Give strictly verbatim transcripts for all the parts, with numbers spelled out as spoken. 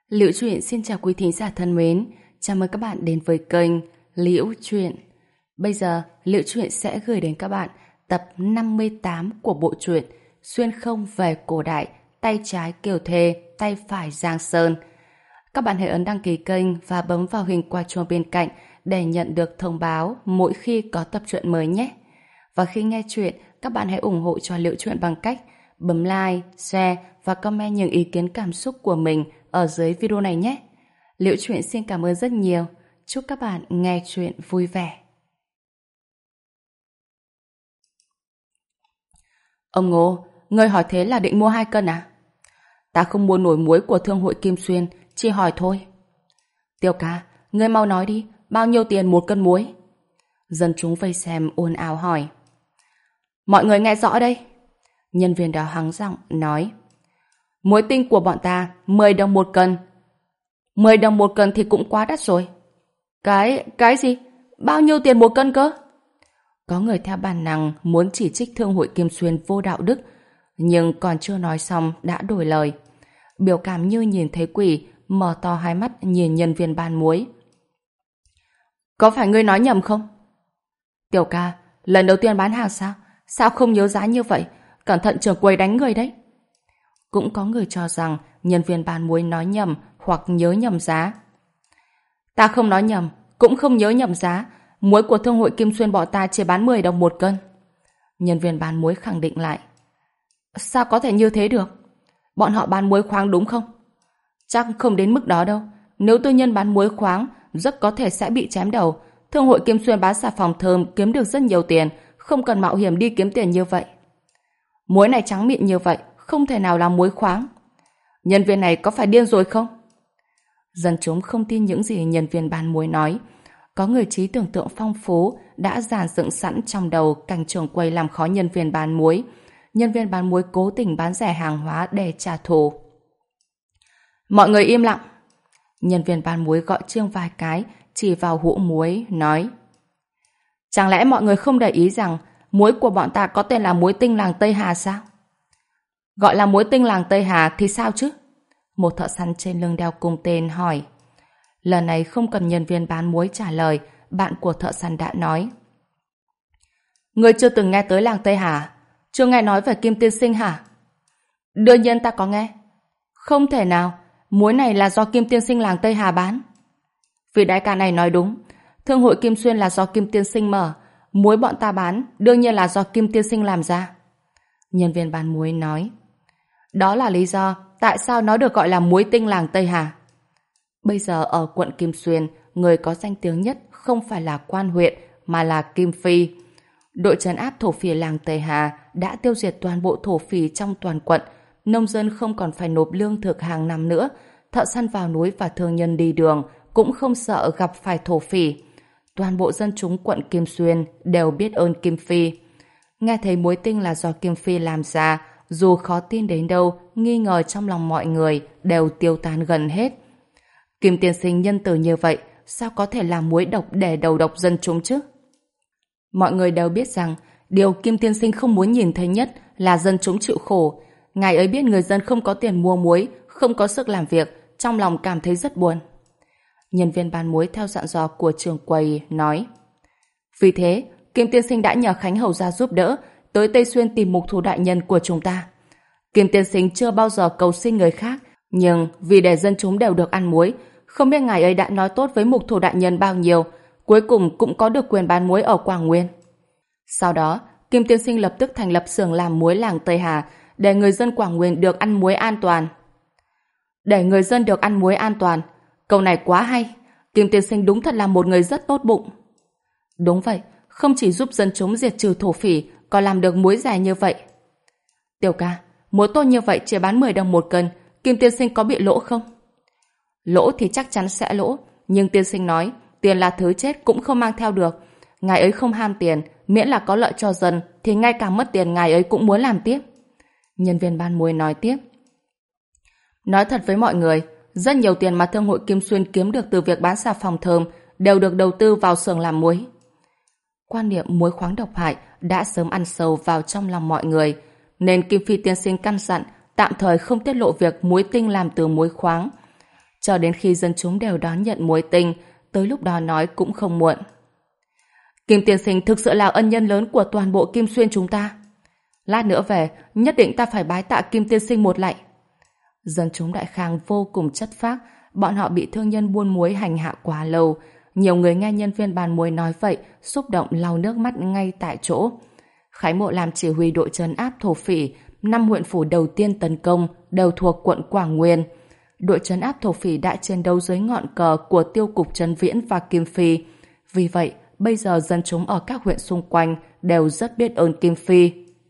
Liễu Chuyện xin chào quý thính giả thân mến, chào mừng các bạn đến với kênh Liễu Chuyện. Bây giờ, Liễu Chuyện sẽ gửi đến các bạn tập năm mươi tám của bộ truyện Xuyên không về cổ đại, tay trái Kiều Thê, tay phải Giang Sơn. Các bạn hãy ấn đăng ký kênh và bấm vào hình quả chuông bên cạnh để nhận được thông báo mỗi khi có tập truyện mới nhé. Và khi nghe chuyện, các bạn hãy ủng hộ cho Liễu Chuyện bằng cách bấm like, share và comment những ý kiến cảm xúc của mình ở dưới video này nhé. Liễu Chuyện xin cảm ơn rất nhiều. Chúc các bạn nghe chuyện vui vẻ. Ông Ngô, ngươi hỏi thế là định mua hai cân à? Ta không mua nổi muối của thương hội Kim Xuyên, chỉ hỏi thôi. Tiêu ca, ngươi mau nói đi, bao nhiêu tiền một cân muối? Dân chúng vây xem ồn ào hỏi. Mọi người nghe rõ đây. Nhân viên đó hắng giọng nói. Muối tinh của bọn ta mười đồng một cân. mười đồng một cân thì cũng quá đắt rồi. Cái, cái gì? Bao nhiêu tiền một cân cơ? Có người theo bản năng muốn chỉ trích thương hội Kim Xuyên vô đạo đức, nhưng còn chưa nói xong đã đổi lời. Biểu cảm như nhìn thấy quỷ, mở to hai mắt nhìn nhân viên bán muối. Có phải ngươi nói nhầm không? Tiểu ca, lần đầu tiên bán hàng sao? Sao không nhớ giá như vậy? Cẩn thận trưởng quầy đánh người đấy. Cũng có người cho rằng nhân viên bán muối nói nhầm hoặc nhớ nhầm giá. Ta không nói nhầm, cũng không nhớ nhầm giá. Muối của thương hội Kim Xuyên bọn ta chỉ bán mười đồng một cân. Nhân viên bán muối khẳng định lại. Sao có thể như thế được? Bọn họ bán muối khoáng đúng không? Chắc không đến mức đó đâu. Nếu tư nhân bán muối khoáng, rất có thể sẽ bị chém đầu. Thương hội Kim Xuyên bán xà phòng thơm kiếm được rất nhiều tiền, không cần mạo hiểm đi kiếm tiền như vậy. Muối này trắng mịn như vậy, không thể nào là muối khoáng. Nhân viên này có phải điên rồi không? Dân chúng không tin những gì nhân viên bán muối nói. Có người trí tưởng tượng phong phú đã dàn dựng sẵn trong đầu cảnh trưởng quầy làm khó nhân viên bán muối. Nhân viên bán muối cố tình bán rẻ hàng hóa để trả thù. Mọi người im lặng. Nhân viên bán muối gọi chiêng vài cái, chỉ vào hũ muối, nói. Chẳng lẽ mọi người không để ý rằng muối của bọn ta có tên là muối tinh làng Tây Hà sao? Gọi là muối tinh làng Tây Hà thì sao chứ? Một thợ săn trên lưng đeo cung tên hỏi. Lần này không cần nhân viên bán muối trả lời, bạn của thợ săn đã nói. Ngươi chưa từng nghe tới làng Tây Hà? Chưa nghe nói về Kim Tiên Sinh hả? Đương nhiên ta có nghe. Không thể nào, muối này là do Kim Tiên Sinh làng Tây Hà bán. Vị đại ca này nói đúng, thương hội Kim Xuyên là do Kim Tiên Sinh mở, muối bọn ta bán đương nhiên là do Kim Tiên Sinh làm ra. Nhân viên bán muối nói. Đó là lý do tại sao nó được gọi là muối tinh làng Tây Hà. Bây giờ ở quận Kim Xuyên, người có danh tiếng nhất không phải là quan huyện mà là Kim Phi. Đội trấn áp thổ phỉ làng Tây Hà đã tiêu diệt toàn bộ thổ phỉ trong toàn quận. Nông dân không còn phải nộp lương thực hàng năm nữa. Thợ săn vào núi và thương nhân đi đường cũng không sợ gặp phải thổ phỉ. Toàn bộ dân chúng quận Kim Xuyên đều biết ơn Kim Phi. Nghe thấy muối tinh là do Kim Phi làm ra, dù khó tin đến đâu, nghi ngờ trong lòng mọi người đều tiêu tan gần hết. Kim Tiên Sinh nhân từ như vậy, sao có thể làm muối độc để đầu độc dân chúng chứ? Mọi người đều biết rằng, điều Kim Tiên Sinh không muốn nhìn thấy nhất là dân chúng chịu khổ. Ngài ấy biết người dân không có tiền mua muối, không có sức làm việc, trong lòng cảm thấy rất buồn. Nhân viên bán muối theo dặn dò của trưởng quầy nói. Vì thế, Kim Tiên Sinh đã nhờ Khánh Hầu ra giúp đỡ, tới Tây Xuyên tìm mục thủ đại nhân của chúng ta. Kim Tiên Sinh chưa bao giờ cầu xin người khác, nhưng vì để dân chúng đều được ăn muối, không biết ngài ấy đã nói tốt với mục thủ đại nhân bao nhiêu, cuối cùng cũng có được quyền bán muối ở Quảng Nguyên. Sau đó, Kim Tiên Sinh lập tức thành lập xưởng làm muối làng Tây Hà, để người dân Quảng Nguyên được ăn muối an toàn. Để người dân được ăn muối an toàn, câu này quá hay. Kim Tiên Sinh đúng thật là một người rất tốt bụng. Đúng vậy, không chỉ giúp dân chúng diệt trừ thổ phỉ, còn làm được muối rẻ như vậy. Tiểu ca, muối tốt như vậy chỉ bán mười đồng một cân, Kim Tiên Sinh có bị lỗ không? Lỗ thì chắc chắn sẽ lỗ, nhưng tiên sinh nói tiền là thứ chết cũng không mang theo được. Ngài ấy không ham tiền, miễn là có lợi cho dân thì ngay cả mất tiền ngài ấy cũng muốn làm tiếp. Nhân viên bán muối nói tiếp. Nói thật với mọi người, rất nhiều tiền mà thương hội Kim Xuyên kiếm được từ việc bán xà phòng thơm đều được đầu tư vào xưởng làm muối. Quan niệm muối khoáng độc hại đã sớm ăn sâu vào trong lòng mọi người, nên Kim Phi tiên sinh căn dặn tạm thời không tiết lộ việc muối tinh làm từ muối khoáng. Cho đến khi dân chúng đều đón nhận muối tinh, tới lúc đó nói cũng không muộn. Kim tiên sinh thực sự là ân nhân lớn của toàn bộ Kim Xuyên chúng ta. Lát nữa về, nhất định ta phải bái tạ Kim tiên sinh một lạy. Dân chúng Đại Khang vô cùng chất phác, bọn họ bị thương nhân buôn muối hành hạ quá lâu. Nhiều người nghe nhân viên bán muối nói vậy, xúc động lau nước mắt ngay tại chỗ. Khái Mộ làm chỉ huy đội trấn áp thổ phỉ, năm huyện phủ đầu tiên tấn công đều thuộc quận Quảng Nguyên. Đội trấn áp thổ phỉ đã chiến đấu dưới ngọn cờ của Tiêu cục Trấn Viễn và Kim Phi. Vì vậy, bây giờ dân chúng ở các huyện xung quanh đều rất biết ơn Kim Phi.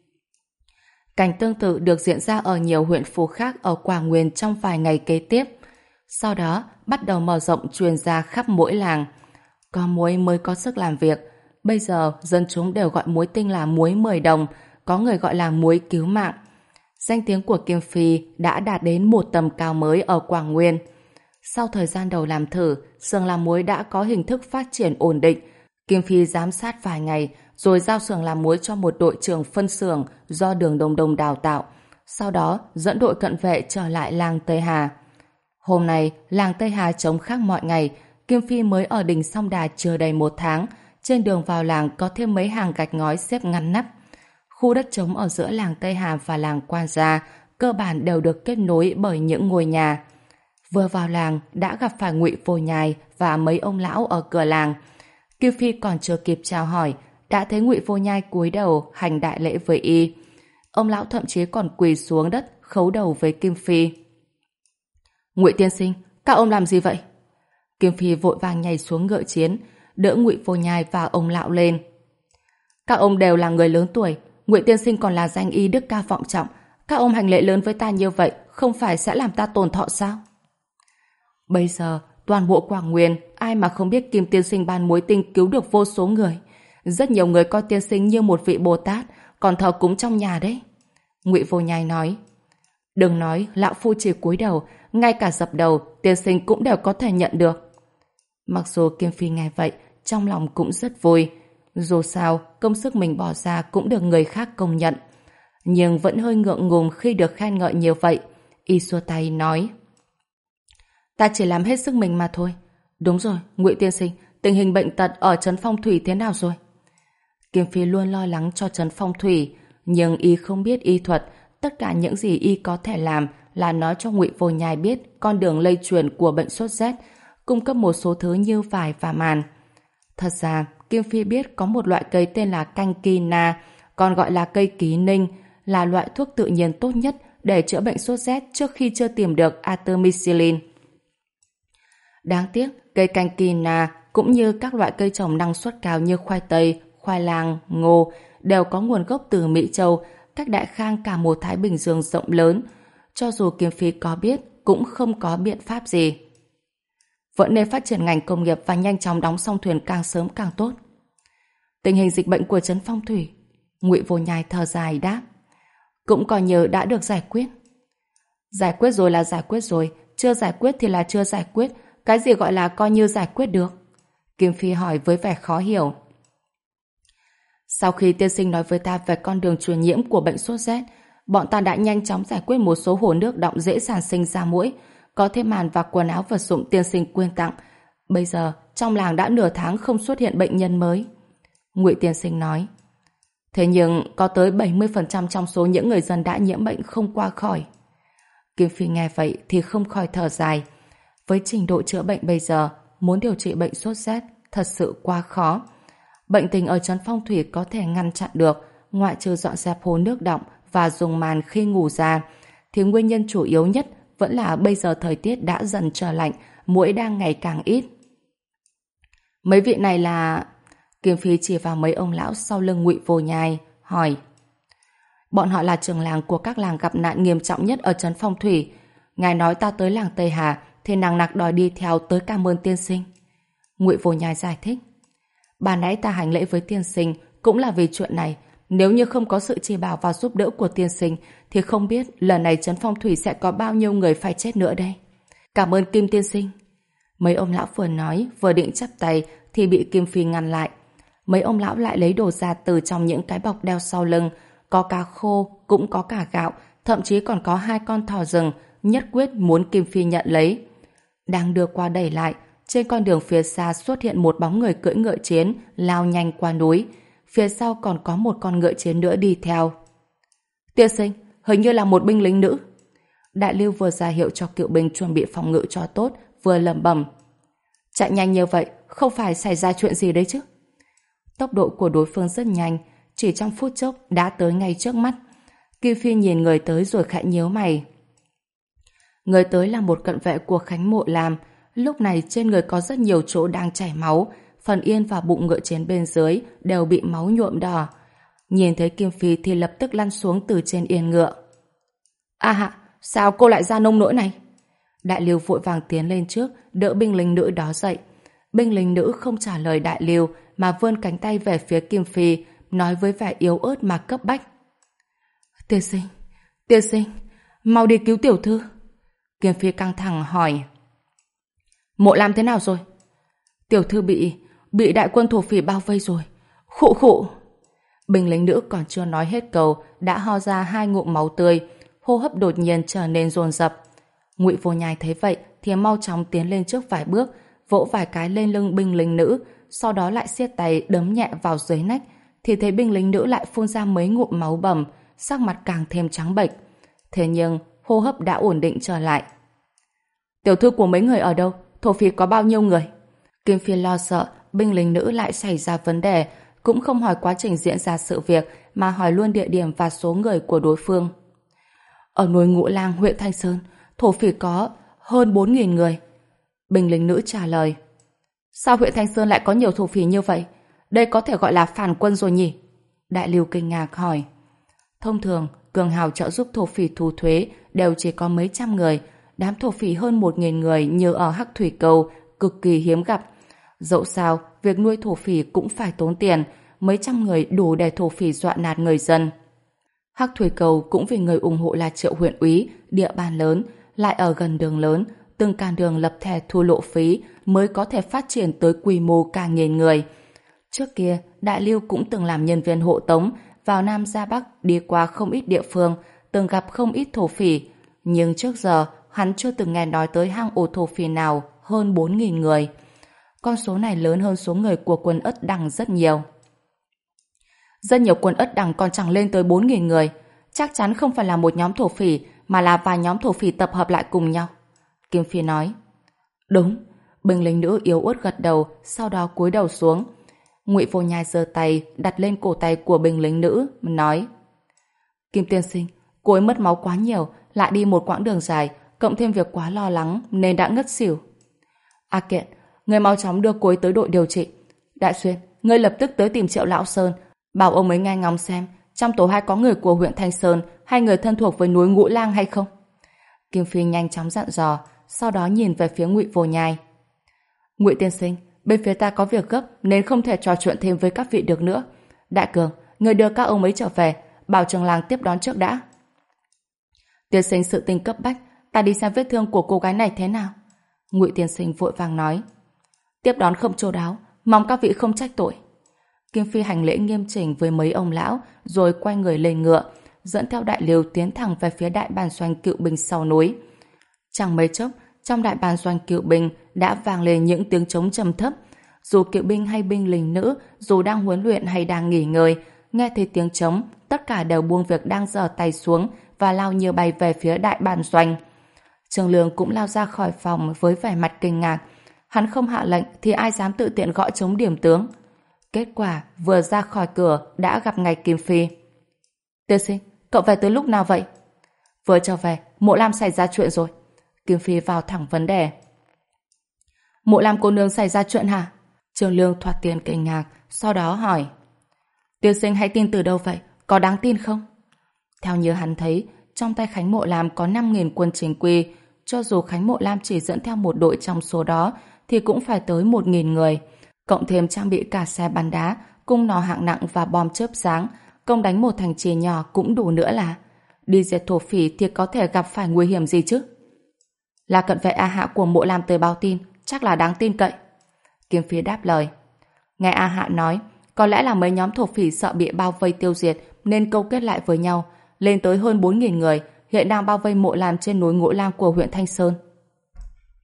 Cảnh tương tự được diễn ra ở nhiều huyện phủ khác ở Quảng Nguyên trong vài ngày kế tiếp. Sau đó, bắt đầu mở rộng truyền ra khắp mỗi làng. Có muối mới có sức làm việc. Bây giờ, dân chúng đều gọi muối tinh là muối mười đồng, có người gọi là muối cứu mạng. Danh tiếng của Kim Phi đã đạt đến một tầm cao mới ở Quảng Nguyên. Sau thời gian đầu làm thử, xưởng làm muối đã có hình thức phát triển ổn định. Kim Phi giám sát vài ngày, rồi giao xưởng làm muối cho một đội trưởng phân xưởng do Đường Đồng Đồng đào tạo. Sau đó, dẫn đội cận vệ trở lại làng Tây Hà. Hôm nay, làng Tây Hà trống khác mọi ngày. Kim Phi mới ở đỉnh Song Đà chưa đầy một tháng. Trên đường vào làng có thêm mấy hàng gạch ngói xếp ngăn nắp. Khu đất trống ở giữa làng Tây Hà và làng Quan Gia cơ bản đều được kết nối bởi những ngôi nhà. Vừa vào làng đã gặp phải Ngụy Vô Nhai và mấy ông lão ở cửa làng. Kim Phi còn chưa kịp chào hỏi, đã thấy Ngụy Vô Nhai cúi đầu hành đại lễ với y. Ông lão thậm chí còn quỳ xuống đất khấu đầu với Kim Phi. Ngụy tiên sinh, các ông làm gì vậy? Kim Phi vội vàng nhảy xuống ngựa chiến, đỡ Ngụy Vô Nhai và ông lão lên. Các ông đều là người lớn tuổi, Ngụy tiên sinh còn là danh y đức cao vọng trọng, các ông hành lễ lớn với ta như vậy không phải sẽ làm ta tổn thọ sao? Bây giờ toàn bộ Quảng Nguyên ai mà không biết Kim tiên sinh ban muối tinh cứu được vô số người. Rất nhiều người coi tiên sinh như một vị Bồ Tát, còn thờ cúng trong nhà đấy. Ngụy Vô Nhai nói. Đừng nói lão phu chỉ cúi đầu, ngay cả dập đầu tiên sinh cũng đều có thể nhận được. Mặc dù Kim Phi nghe vậy, trong lòng cũng rất vui. Dù sao, công sức mình bỏ ra cũng được người khác công nhận. Nhưng vẫn hơi ngượng ngùng khi được khen ngợi nhiều vậy. Y xua tay nói. Ta chỉ làm hết sức mình mà thôi. Đúng rồi, Ngụy tiên sinh, tình hình bệnh tật ở trấn Phong Thủy thế nào rồi? Kim Phi luôn lo lắng cho trấn Phong Thủy, nhưng y không biết y thuật. Tất cả những gì y có thể làm là nói cho Ngụy Vô Nhai biết con đường lây truyền của bệnh sốt rét, cung cấp một số thứ như vải và màn. Thật ra, Kim Phi biết có một loại cây tên là canh kỳ na, còn gọi là cây ký ninh, là loại thuốc tự nhiên tốt nhất để chữa bệnh sốt rét trước khi chưa tìm được artemisinin. Đáng tiếc, cây canh kỳ na cũng như các loại cây trồng năng suất cao như khoai tây, khoai lang, ngô đều có nguồn gốc từ Mỹ Châu, cách Đại Khang cả một Thái Bình Dương rộng lớn. Cho dù Kim Phi có biết, cũng không có biện pháp gì. Vẫn nên phát triển ngành công nghiệp và nhanh chóng đóng xong thuyền càng sớm càng tốt. Tình hình dịch bệnh của trấn Phong Thủy, Ngụy Vô Nhai thở dài đáp, cũng coi như đã được giải quyết. Giải quyết rồi là giải quyết rồi, chưa giải quyết thì là chưa giải quyết. Cái gì gọi là coi như giải quyết được? Kim Phi hỏi với vẻ khó hiểu. Sau khi tiên sinh nói với ta về con đường truyền nhiễm của bệnh sốt rét, bọn ta đã nhanh chóng giải quyết một số hồ nước đọng dễ sản sinh ra muỗi, có thêm màn và quần áo vật dụng tiên sinh quyên tặng. Bây giờ, trong làng đã nửa tháng không xuất hiện bệnh nhân mới. Ngụy tiên sinh nói. Thế nhưng, có tới bảy mươi phần trăm trong số những người dân đã nhiễm bệnh không qua khỏi. Kim Phi nghe vậy thì không khỏi thở dài. Với trình độ chữa bệnh bây giờ, muốn điều trị bệnh sốt rét thật sự quá khó. Bệnh tình ở trấn Phong Thủy có thể ngăn chặn được, ngoại trừ dọn dẹp hồ nước đọng và dùng màn khi ngủ ra, thì nguyên nhân chủ yếu nhất vẫn là bây giờ thời tiết đã dần trở lạnh, muỗi đang ngày càng ít. Mấy vị này là... Kim Phi chỉ vào mấy ông lão sau lưng Ngụy Vô Nhai, hỏi. Bọn họ là trưởng làng của các làng gặp nạn nghiêm trọng nhất ở trấn Phong Thủy. Ngài nói ta tới làng Tây Hà thì nằng nặc đòi đi theo tới cảm ơn tiên sinh. Ngụy Vô Nhai giải thích. Bà nãy ta hành lễ với tiên sinh cũng là vì chuyện này. Nếu như không có sự chỉ bảo và giúp đỡ của tiên sinh thì không biết lần này trấn Phong Thủy sẽ có bao nhiêu người phải chết nữa đây. Cảm ơn Kim tiên sinh. Mấy ông lão vừa nói vừa định chắp tay thì bị Kim Phi ngăn lại. Mấy ông lão lại lấy đồ ra từ trong những cái bọc đeo sau lưng. Có cá khô, cũng có cả gạo, thậm chí còn có hai con thỏ rừng, nhất quyết muốn Kim Phi nhận lấy. Đang đưa qua đẩy lại, trên con đường phía xa xuất hiện một bóng người cưỡi ngựa chiến lao nhanh qua núi. Phía sau còn có một con ngựa chiến nữa đi theo. Tiên sinh, hình như là một binh lính nữ. Đại Lưu vừa ra hiệu cho cựu binh chuẩn bị phòng ngự cho tốt, vừa lẩm bẩm. Chạy nhanh như vậy, không phải xảy ra chuyện gì đấy chứ? Tốc độ của đối phương rất nhanh, chỉ trong phút chốc đã tới ngay trước mắt. Kim Phi nhìn người tới rồi khẽ nhíu mày. Người tới là một cận vệ của Khánh Mộ Lam. Lúc này trên người có rất nhiều chỗ đang chảy máu, phần yên và bụng ngựa chiến bên dưới đều bị máu nhuộm đỏ. Nhìn thấy Kim Phi thì lập tức lăn xuống từ trên yên ngựa. À hạ, sao cô lại ra nông nỗi này? Đại Lưu vội vàng tiến lên trước, đỡ binh lính nữ đó dậy. Binh lính nữ không trả lời Đại Lưu mà vươn cánh tay về phía Kim Phi, nói với vẻ yếu ớt mà cấp bách. Tiên sinh, tiên sinh, mau đi cứu tiểu thư. Kim Phi căng thẳng hỏi. Mộ Lam thế nào rồi? Tiểu thư bị, bị đại quân thổ phỉ bao vây rồi. Khụ khụ. Binh lính nữ còn chưa nói hết câu, đã ho ra hai ngụm máu tươi, hô hấp đột nhiên trở nên dồn dập. Ngụy Vô Nhai thấy vậy thì mau chóng tiến lên trước vài bước, vỗ vài cái lên lưng binh lính nữ, sau đó lại siết tay đấm nhẹ vào dưới nách, thì thấy binh lính nữ lại phun ra mấy ngụm máu bầm, sắc mặt càng thêm trắng bệch. Thế nhưng hô hấp đã ổn định trở lại. Tiểu thư của mấy người ở đâu? Thổ phỉ có bao nhiêu người? Kim Phi lo sợ binh lính nữ lại xảy ra vấn đề, cũng không hỏi quá trình diễn ra sự việc mà hỏi luôn địa điểm và số người của đối phương. Ở núi Ngũ Lang, huyện Thanh Sơn, thổ phỉ có hơn bốn nghìn người. Binh lính nữ trả lời. Sao huyện Thanh Sơn lại có nhiều thổ phỉ như vậy? Đây có thể gọi là phản quân rồi nhỉ? Đại Lưu kinh ngạc hỏi. Thông thường, cường hào trợ giúp thổ phỉ thu thuế đều chỉ có mấy trăm người, đám thổ phỉ hơn một nghìn người như ở Hắc Thủy Cầu cực kỳ hiếm gặp. Dẫu sao, việc nuôi thổ phỉ cũng phải tốn tiền, mấy trăm người đủ để thổ phỉ dọa nạt người dân. Hắc Thủy Cầu cũng vì người ủng hộ là Triệu huyện úy, địa bàn lớn, lại ở gần đường lớn, từng can đường lập thẻ thu lộ phí mới có thể phát triển tới quy mô cả nghìn người. Trước kia, Đại Lưu cũng từng làm nhân viên hộ tống, vào Nam ra Bắc đi qua không ít địa phương, từng gặp không ít thổ phỉ, nhưng trước giờ hắn chưa từng nghe nói tới hang ổ thổ phỉ nào hơn bốn nghìn người. Con số này lớn hơn số người của quân Ất Đằng rất nhiều. Rất nhiều quân Ất Đằng còn chẳng lên tới bốn nghìn người, chắc chắn không phải là một nhóm thổ phỉ mà là vài nhóm thổ phỉ tập hợp lại cùng nhau. Kim Phi nói. Đúng. Binh lính nữ yếu ớt gật đầu, sau đó cúi đầu xuống. Ngụy Vô Nhai giơ tay đặt lên cổ tay của binh lính nữ, nói. Kim tiên sinh, cô ấy mất máu quá nhiều, lại đi một quãng đường dài, cộng thêm việc quá lo lắng nên đã ngất xỉu. A Kiện, người mau chóng đưa cô ấy tới đội điều trị. Đại Xuyên, ngươi lập tức tới tìm Triệu Lão Sơn, bảo ông ấy nghe ngóng xem trong tổ hai có người của huyện Thanh Sơn hay người thân thuộc với núi Ngũ Lang hay không. Kim Phi nhanh chóng dặn dò, sau đó nhìn về phía Ngụy Vô Nhai. Ngụy tiên sinh, bên phía ta có việc gấp nên không thể trò chuyện thêm với các vị được nữa. Đại Cường, người đưa các ông ấy trở về, bảo trường làng tiếp đón trước đã. Tiên sinh sự tình cấp bách, ta đi xem vết thương của cô gái này thế nào. Ngụy tiên sinh vội vàng nói. Tiếp đón không chu đáo, mong các vị không trách tội. Kim Phi hành lễ nghiêm chỉnh với mấy ông lão, rồi quay người lên ngựa, dẫn theo Đại Lưu tiến thẳng về phía đại bản doanh cựu binh sau núi. Chẳng mấy chốc, trong đại bản doanh cựu binh đã vang lên những tiếng trống trầm thấp. Dù cựu binh hay binh lính nữ, dù đang huấn luyện hay đang nghỉ ngơi, nghe thấy tiếng trống, tất cả đều buông việc đang giở tay xuống và lao như bay về phía đại bản doanh. Trường Lương cũng lao ra khỏi phòng với vẻ mặt kinh ngạc. Hắn không hạ lệnh thì ai dám tự tiện gõ trống điểm tướng. Kết quả vừa ra khỏi cửa đã gặp ngay Kim Phi. Tiên sinh, cậu về tới lúc nào vậy? Vừa trở về, Mộ Lam xảy ra chuyện rồi. Kim Phi vào thẳng vấn đề. Mộ Lam cô nương xảy ra chuyện hả? Trường Lương thoạt tiền kinh ngạc, sau đó hỏi. Tiên sinh hãy tin từ đâu vậy? Có đáng tin không? Theo như hắn thấy, trong tay Khánh Mộ Lam có năm nghìn quân chính quy. Cho dù Khánh Mộ Lam chỉ dẫn theo một đội trong số đó, thì cũng phải tới một nghìn người. Cộng thêm trang bị cả xe bắn đá, cung nỏ hạng nặng và bom chớp sáng, công đánh một thành trì nhỏ cũng đủ nữa là. Đi diệt thổ phỉ thì có thể gặp phải nguy hiểm gì chứ? Là cận vệ A Hạ của Mộ Lam tới báo tin, chắc là đáng tin cậy. Kim Phi đáp lời. Nghe A Hạ nói, có lẽ là mấy nhóm thổ phỉ sợ bị bao vây tiêu diệt nên câu kết lại với nhau, lên tới hơn bốn nghìn người, hiện đang bao vây Mộ Lam trên núi Ngũ Lang của huyện Thanh Sơn.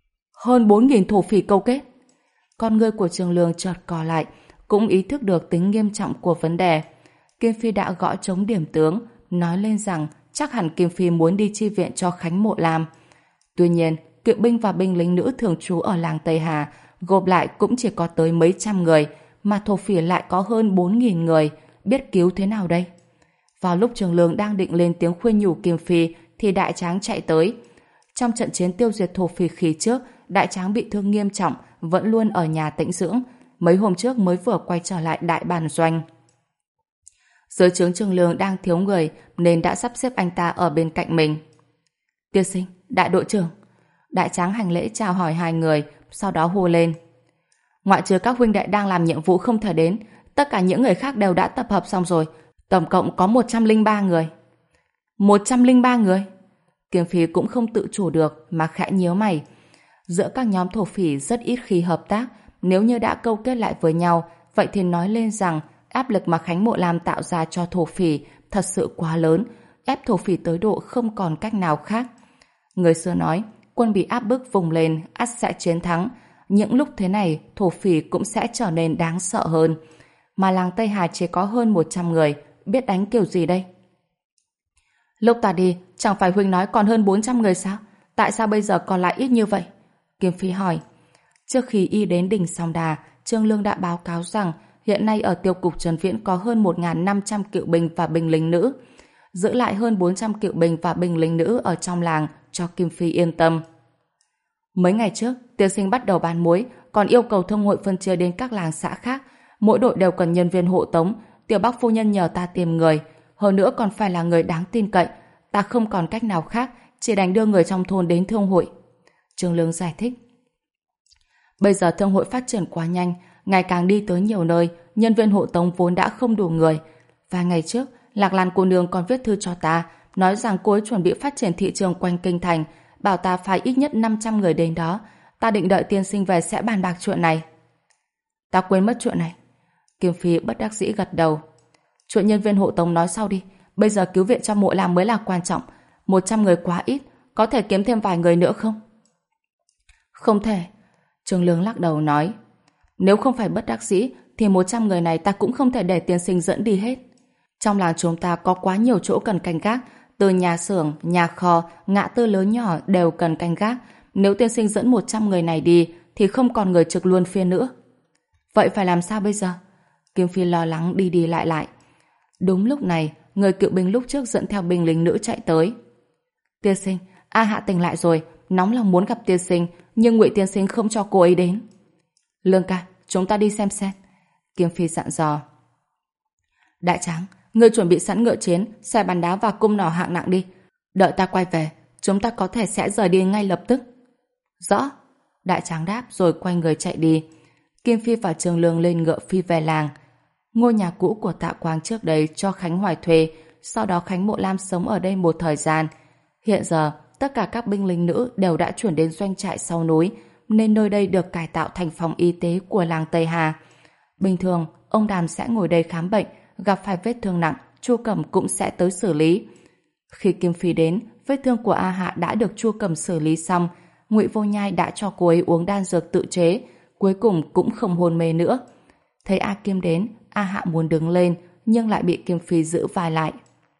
Hơn bốn nghìn thổ phỉ câu kết. Con ngươi của Trương Lương chợt co lại, cũng ý thức được tính nghiêm trọng của vấn đề. Kim Phi đã gõ trống điểm tướng, nói lên rằng chắc hẳn Kim Phi muốn đi chi viện cho Khánh Mộ Lam. Tuy nhiên, kỵ binh và binh lính nữ thường trú ở làng Tây Hà gộp lại cũng chỉ có tới mấy trăm người, mà thổ phỉ lại có hơn bốn nghìn người, biết cứu thế nào đây? Vào lúc Trương Lương đang định lên tiếng khuyên nhủ Kim Phi thì Đại Tráng chạy tới. Trong trận chiến tiêu diệt thổ phỉ khi trước, Đại Tráng bị thương nghiêm trọng, vẫn luôn ở nhà tĩnh dưỡng, mấy hôm trước mới vừa quay trở lại đại bản doanh. Dưới trướng Trương Lương đang thiếu người nên đã sắp xếp anh ta ở bên cạnh mình. Tiên sinh, đại đội trưởng. Đại Tráng hành lễ chào hỏi hai người, sau đó hô lên. Ngoại trừ các huynh đệ đang làm nhiệm vụ không thể đến, tất cả những người khác đều đã tập hợp xong rồi, tổng cộng có một trăm lẻ ba người. một trăm lẻ ba người? Kiếm Phi cũng không tự chủ được mà khẽ nhíu mày. Giữa các nhóm thổ phỉ rất ít khi hợp tác, nếu như đã câu kết lại với nhau, vậy thì nói lên rằng áp lực mà Khánh Mộ Lam tạo ra cho thổ phỉ thật sự quá lớn, ép thổ phỉ tới độ không còn cách nào khác. Người xưa nói, quân bị áp bức vùng lên, ắt sẽ chiến thắng. Những lúc thế này, thổ phỉ cũng sẽ trở nên đáng sợ hơn. Mà làng Tây Hà chỉ có hơn một trăm người, biết đánh kiểu gì đây? Lúc ta đi, chẳng phải huynh nói còn hơn bốn trăm người sao? Tại sao bây giờ còn lại ít như vậy? Kiếm Phi hỏi. Trước khi y đến đỉnh Song Đà, Trương Lương đã báo cáo rằng hiện nay ở tiêu cục Trần Viễn có hơn một nghìn năm trăm cựu binh và binh lính nữ. Giữ lại hơn bốn trăm cựu binh và binh lính nữ ở trong làng cho Kim Phi yên tâm. Mấy ngày trước, tiên sinh bắt đầu bán muối, còn yêu cầu thương hội phân chia đến các làng xã khác. Mỗi đội đều cần nhân viên hộ tống. Tiểu Bắc phu nhân nhờ ta tìm người. Hơn nữa còn phải là người đáng tin cậy. Ta không còn cách nào khác, chỉ đành đưa người trong thôn đến thương hội. Trương Lương giải thích. Bây giờ thương hội phát triển quá nhanh, ngày càng đi tới nhiều nơi, nhân viên hộ tống vốn đã không đủ người. Và ngày trước, Lạc Lan cô nương còn viết thư cho ta, nói rằng cô ấy chuẩn bị phát triển thị trường quanh kinh thành, bảo ta phải ít nhất năm trăm người đến đó. Ta định đợi tiên sinh về sẽ bàn bạc chuyện này. Ta quên mất chuyện này. Kim Phi bất đắc dĩ gật đầu. Chuyện nhân viên hộ tống nói sau đi. Bây giờ cứu viện cho Mộ Lam mới là quan trọng. Một trăm người quá ít, có thể kiếm thêm vài người nữa không? Không thể. Trương Lương lắc đầu nói. Nếu không phải bất đắc dĩ thì một trăm người này ta cũng không thể để tiên sinh dẫn đi hết. Trong làng chúng ta có quá nhiều chỗ cần canh gác, từ nhà xưởng, nhà kho, ngã tư lớn nhỏ đều cần canh gác. Nếu tiên sinh dẫn một trăm người này đi thì không còn người trực luân phiên nữa. Vậy phải làm sao bây giờ? Kim Phi lo lắng đi đi lại lại. Đúng lúc này, người cựu binh lúc trước dẫn theo binh lính nữ chạy tới. Tiên sinh, A Hạ tỉnh lại rồi, nóng lòng muốn gặp tiên sinh, nhưng Ngụy tiên sinh không cho cô ấy đến. Lương ca, chúng ta đi xem xét. Kim Phi dặn dò. Đại Tráng, ngươi chuẩn bị sẵn ngựa chiến, xe bắn đá và cung nỏ hạng nặng đi. Đợi ta quay về, chúng ta có thể sẽ rời đi ngay lập tức. Rõ. Đại Tráng đáp rồi quay người chạy đi. Kim Phi và Trương Lương lên ngựa phi về làng. Ngôi nhà cũ của Tạ Quang trước đây cho Khánh Hoài thuê, sau đó Khánh Mộ Lam sống ở đây một thời gian. Hiện giờ, tất cả các binh lính nữ đều đã chuyển đến doanh trại sau núi, nên nơi đây được cải tạo thành phòng y tế của làng Tây Hà. Bình thường, ông Đàm sẽ ngồi đây khám bệnh, gặp phải vết thương nặng, Chu Cẩm cũng sẽ tới xử lý. Khi Kim Phi đến, vết thương của A Hạ đã được Chu Cẩm xử lý xong, Ngụy Vô Nhai đã cho cô ấy uống đan dược tự chế, cuối cùng cũng không hôn mê nữa. Thấy A Kim đến, A Hạ muốn đứng lên, nhưng lại bị Kim Phi giữ vai lại.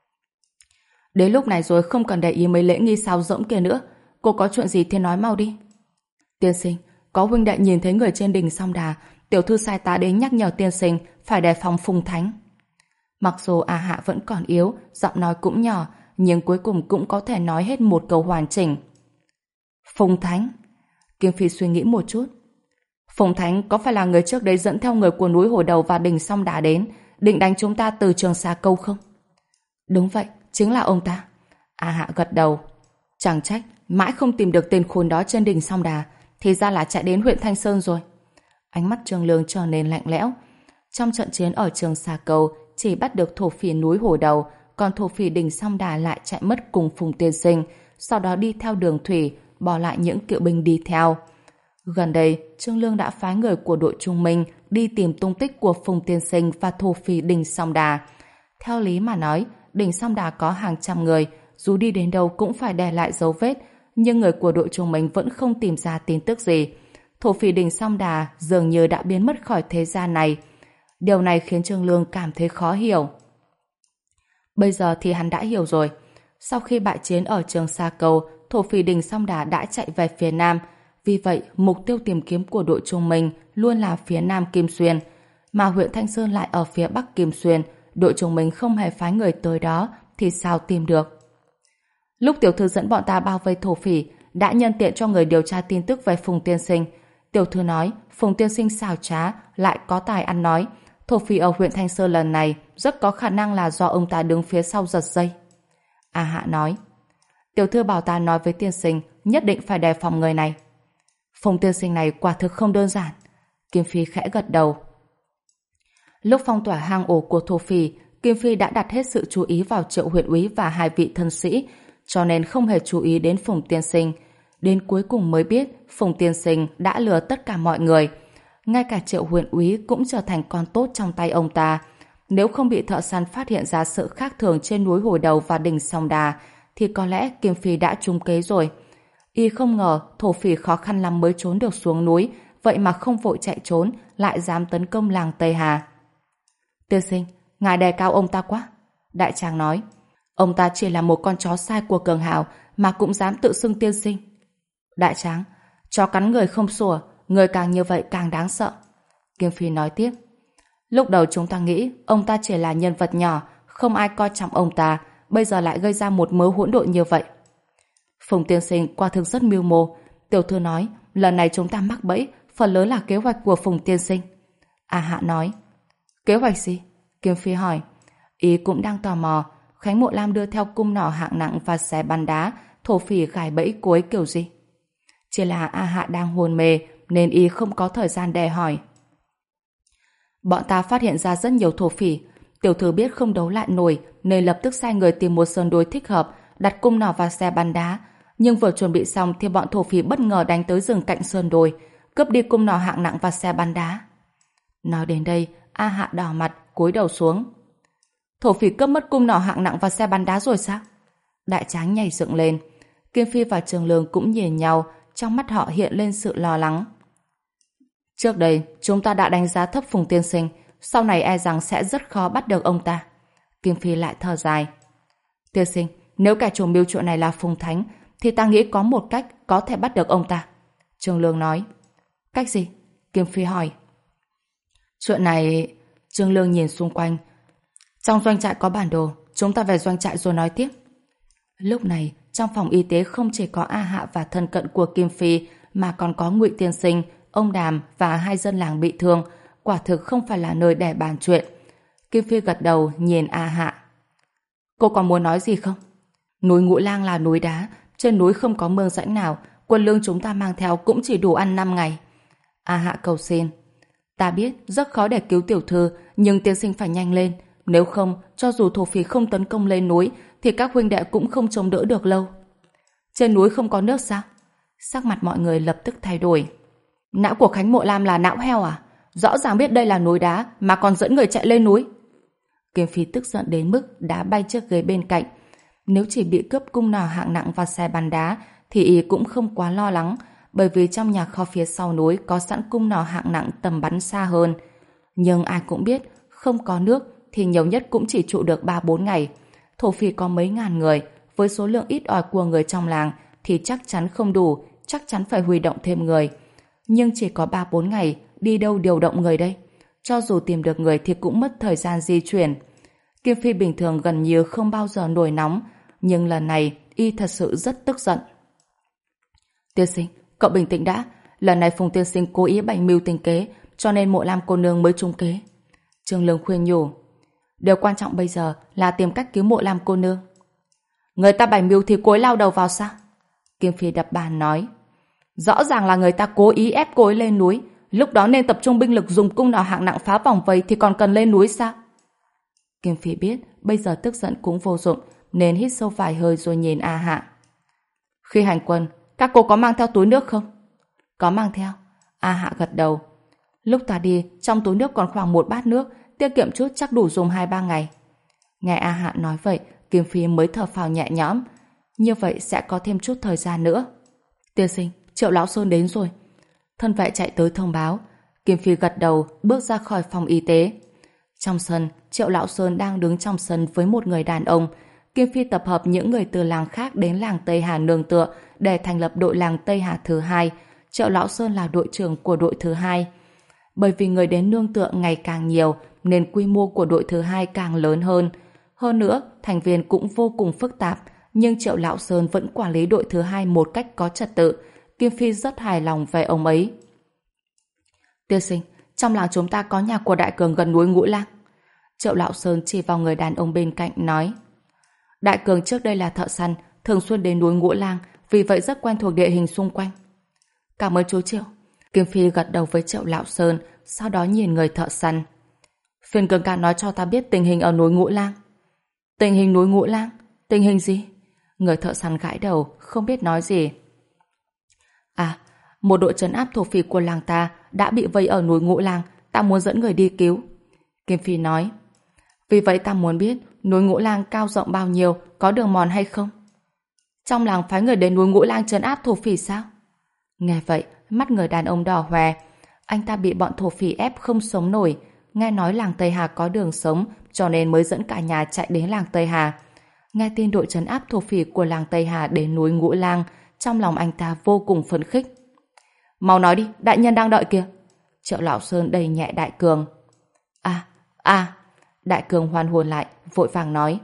Đến lúc này rồi không cần để ý mấy lễ nghi sáo rỗng kia nữa. Cô có chuyện gì thì nói mau đi. Tiên sinh, có huynh đệ nhìn thấy người trên đỉnh Song Đà, tiểu thư sai tá đến nhắc nhở tiên sinh phải đề phòng Phùng Thánh. Mặc dù A Hạ vẫn còn yếu, giọng nói cũng nhỏ, nhưng cuối cùng cũng có thể nói hết một câu hoàn chỉnh. Phùng Thánh? Kim Phi suy nghĩ một chút. Phùng Thánh có phải là người trước đấy dẫn theo người của núi Hồi Đầu và đỉnh Song Đà đến, định đánh chúng ta từ Trường Xà Câu không? Đúng vậy, chính là ông ta. A Hạ gật đầu. Chẳng trách, mãi không tìm được tên khốn đó trên đỉnh Song Đà, thì ra là chạy đến huyện Thanh Sơn rồi. Ánh mắt Trương Lương trở nên lạnh lẽo. Trong trận chiến ở Trường Xà Cầu, chỉ bắt được thổ phỉ núi Hồi Đầu, còn thổ phỉ đỉnh Song Đà lại chạy mất cùng Phùng tiên sinh, sau đó đi theo đường thủy, bỏ lại những kỵ binh đi theo. Gần đây, Trương Lương đã phái người của đội Trung Minh đi tìm tung tích của Phùng tiên sinh và thổ phỉ đỉnh Song Đà. Theo lý mà nói, đỉnh Song Đà có hàng trăm người, dù đi đến đâu cũng phải để lại dấu vết, nhưng người của đội chúng mình vẫn không tìm ra tin tức gì. Thổ phỉ Đình Song Đà dường như đã biến mất khỏi thế gian này. Điều này khiến Trương Lương cảm thấy khó hiểu. Bây giờ thì hắn đã hiểu rồi. Sau khi bại chiến ở Trường Sa Cầu, thổ phỉ Đình Song Đà đã chạy về phía Nam. Vì vậy, mục tiêu tìm kiếm của đội chúng mình luôn là phía Nam Kim Xuyên. Mà huyện Thanh Sơn lại ở phía Bắc Kim Xuyên. Đội chúng mình không hề phái người tới đó thì sao tìm được. Lúc tiểu thư dẫn bọn ta bao vây thổ phỉ, đã nhân tiện cho người điều tra tin tức về Phùng Tiên Sinh. Tiểu thư nói Phùng Tiên Sinh xảo trá, lại có tài ăn nói. Thổ phỉ ở huyện Thanh Sơn lần này rất có khả năng là do ông ta đứng phía sau giật dây. A Hạ nói, tiểu thư bảo ta nói với tiên sinh nhất định phải đề phòng người này. Phùng Tiên Sinh này quả thực không đơn giản. Kim Phi khẽ gật đầu. Lúc phong tỏa hang ổ của thổ phỉ, Kim Phi đã đặt hết sự chú ý vào Triệu huyện úy và hai vị thân sĩ, cho nên không hề chú ý đến Phùng Tiên Sinh. Đến cuối cùng mới biết Phùng Tiên Sinh đã lừa tất cả mọi người. Ngay cả Triệu huyện úy cũng trở thành con tốt trong tay ông ta. Nếu không bị thợ săn phát hiện ra sự khác thường trên núi Hồi Đầu và đỉnh Song Đà, thì có lẽ Kim Phi đã trúng kế rồi. Y không ngờ thổ phỉ khó khăn lắm mới trốn được xuống núi, vậy mà không vội chạy trốn, lại dám tấn công làng Tây Hà. Tiên sinh, ngài đề cao ông ta quá. Đại tráng nói, ông ta chỉ là một con chó sai của Cường Hào mà cũng dám tự xưng tiên sinh. Đại tráng, chó cắn người không sủa, người càng như vậy càng đáng sợ. Kim Phi nói tiếp, lúc đầu chúng ta nghĩ ông ta chỉ là nhân vật nhỏ, không ai coi trọng ông ta, bây giờ lại gây ra một mớ hỗn độn như vậy. Phùng tiên sinh quả thực rất mưu mô. Tiểu thư nói lần này chúng ta mắc bẫy, phần lớn là kế hoạch của Phùng tiên sinh. A Hạ nói, kế hoạch gì? Kim Phi hỏi. Ý cũng đang tò mò. Khánh Mộ Lam đưa theo cung nỏ hạng nặng và xé bắn đá, thổ phỉ gài bẫy cuối kiểu gì? Chỉ là A Hạ đang hôn mê nên y không có thời gian để hỏi. Bọn ta phát hiện ra rất nhiều thổ phỉ. Tiểu thư biết không đấu lại nổi nên lập tức sai người tìm một sơn đồi thích hợp, đặt cung nỏ và xe bắn đá. Nhưng vừa chuẩn bị xong thì bọn thổ phỉ bất ngờ đánh tới rừng cạnh sơn đồi, cướp đi cung nỏ hạng nặng và xe bắn đá. Nói đến đây, A Hạ đỏ mặt, cúi đầu xuống. Thổ phỉ cướp mất cung nỏ hạng nặng và xe bắn đá rồi sao? Đại tráng nhảy dựng lên. Kim Phi và Trường Lương cũng nhìn nhau, trong mắt họ hiện lên sự lo lắng. Trước đây, chúng ta đã đánh giá thấp Phùng tiên sinh, sau này e rằng sẽ rất khó bắt được ông ta. Kim Phi lại thở dài. Tiên sinh, nếu kẻ chủ mưu chuyện này là Phùng Thánh, thì ta nghĩ có một cách có thể bắt được ông ta. Trường Lương nói. Cách gì? Kim Phi hỏi. Chuyện này... Trường Lương nhìn xung quanh. Trong doanh trại có bản đồ, chúng ta về doanh trại rồi nói tiếp. Lúc này, trong phòng y tế không chỉ có A Hạ và thân cận của Kim Phi, mà còn có Ngụy tiên sinh, ông Đàm và hai dân làng bị thương. Quả thực không phải là nơi để bàn chuyện. Kim Phi gật đầu nhìn A Hạ. Cô còn muốn nói gì không? Núi Ngũ Lang là núi đá, trên núi không có mương rãnh nào, quân lương chúng ta mang theo cũng chỉ đủ ăn năm ngày. A Hạ cầu xin. Ta biết rất khó để cứu tiểu thư, nhưng tiên sinh phải nhanh lên. Nếu không, cho dù thổ phỉ không tấn công lên núi, thì các huynh đệ cũng không chống đỡ được lâu. Trên núi không có nước sao? Sắc mặt mọi người lập tức thay đổi. Não của Khánh Mộ Lam là não heo à? Rõ ràng biết đây là núi đá mà còn dẫn người chạy lên núi. Kim Phi tức giận đến mức đá bay chiếc ghế bên cạnh. Nếu chỉ bị cướp cung nỏ hạng nặng và xe bắn đá thì y cũng không quá lo lắng, bởi vì trong nhà kho phía sau núi có sẵn cung nỏ hạng nặng tầm bắn xa hơn. Nhưng ai cũng biết không có nước thì nhiều nhất cũng chỉ trụ được ba bốn ngày. Thổ phỉ có mấy ngàn người, với số lượng ít ỏi của người trong làng thì chắc chắn không đủ, chắc chắn phải huy động thêm người. Nhưng chỉ có ba bốn ngày, đi đâu điều động người đây? Cho dù tìm được người thì cũng mất thời gian di chuyển. Kim Phi bình thường gần như không bao giờ nổi nóng, nhưng lần này y thật sự rất tức giận. Tiên sinh, cậu bình tĩnh đã. Lần này Phùng tiên sinh cố ý bày mưu tính kế, cho nên Mộ Lam cô nương mới trúng kế. Trương Lương khuyên nhủ. Điều quan trọng bây giờ là tìm cách cứu Mộ Lam cô nương. Người ta bày mưu thì cố ý lao đầu vào sao? Kim Phi đập bàn nói. Rõ ràng là người ta cố ý ép cô ấy lên núi. Lúc đó nên tập trung binh lực dùng cung nỏ hạng nặng phá vòng vây thì còn cần lên núi sao? Kim Phi biết bây giờ tức giận cũng vô dụng, nên hít sâu vài hơi rồi nhìn A Hạ. Khi hành quân, các cô có mang theo túi nước không? Có mang theo. A Hạ gật đầu. Lúc ta đi, trong túi nước còn khoảng một bát nước, tiết kiệm chút chắc đủ dùng hai ba ngày. Nghe A Hạ nói vậy, Kim Phi mới thở phào nhẹ nhõm. như vậy sẽ có thêm chút thời gian nữa. Tiên sinh, Triệu Lão Sơn đến rồi. Thân vệ chạy tới thông báo. Kim Phi gật đầu, bước ra khỏi phòng y tế. Trong sân, Triệu Lão Sơn đang đứng trong sân với một người đàn ông. Kim Phi tập hợp những người từ làng khác đến làng Tây Hà nương tựa để thành lập đội làng Tây Hà thứ hai. Triệu Lão Sơn là đội trưởng của đội thứ hai. Bởi vì người đến nương tựa ngày càng nhiều nên quy mô của đội thứ hai càng lớn hơn. Hơn nữa, thành viên cũng vô cùng phức tạp, nhưng Triệu Lão Sơn vẫn quản lý đội thứ hai một cách có trật tự. Kim Phi rất hài lòng về ông ấy. Tiên sinh, trong làng chúng ta có nhà của Đại Cường gần núi Ngũ Lang. Triệu Lão Sơn chỉ vào người đàn ông bên cạnh nói. Đại Cường trước đây là thợ săn, thường xuyên đến núi Ngũ Lang, vì vậy rất quen thuộc địa hình xung quanh. Cảm ơn chú Triệu. Kim Phi gật đầu với Triệu Lão Sơn, sau đó nhìn người thợ săn. Phiền Cường ca nói cho ta biết tình hình ở núi Ngũ Lang. Tình hình núi Ngũ Lang? Tình hình gì? Người thợ săn gãi đầu, không biết nói gì. À, một đội trấn áp thổ phỉ của làng ta đã bị vây ở núi Ngũ Lang, ta muốn dẫn người đi cứu. Kim Phi nói. Vì vậy ta muốn biết núi Ngũ Lang cao rộng bao nhiêu, có đường mòn hay không? Trong làng phái người đến núi Ngũ Lang trấn áp thổ phỉ sao? Nghe vậy, mắt người đàn ông đỏ hoe. Anh ta bị bọn thổ phỉ ép không sống nổi. Nghe nói làng Tây Hà có đường sống, cho nên mới dẫn cả nhà chạy đến làng Tây Hà. Nghe tin đội trấn áp thổ phỉ của làng Tây Hà đến núi Ngũ Lang, trong lòng anh ta vô cùng phấn khích. Mau nói đi, đại nhân đang đợi kìa. Triệu Lão Sơn đẩy nhẹ Đại Cường. À, à. Đại Cường hoàn hồn lại, vội vàng nói.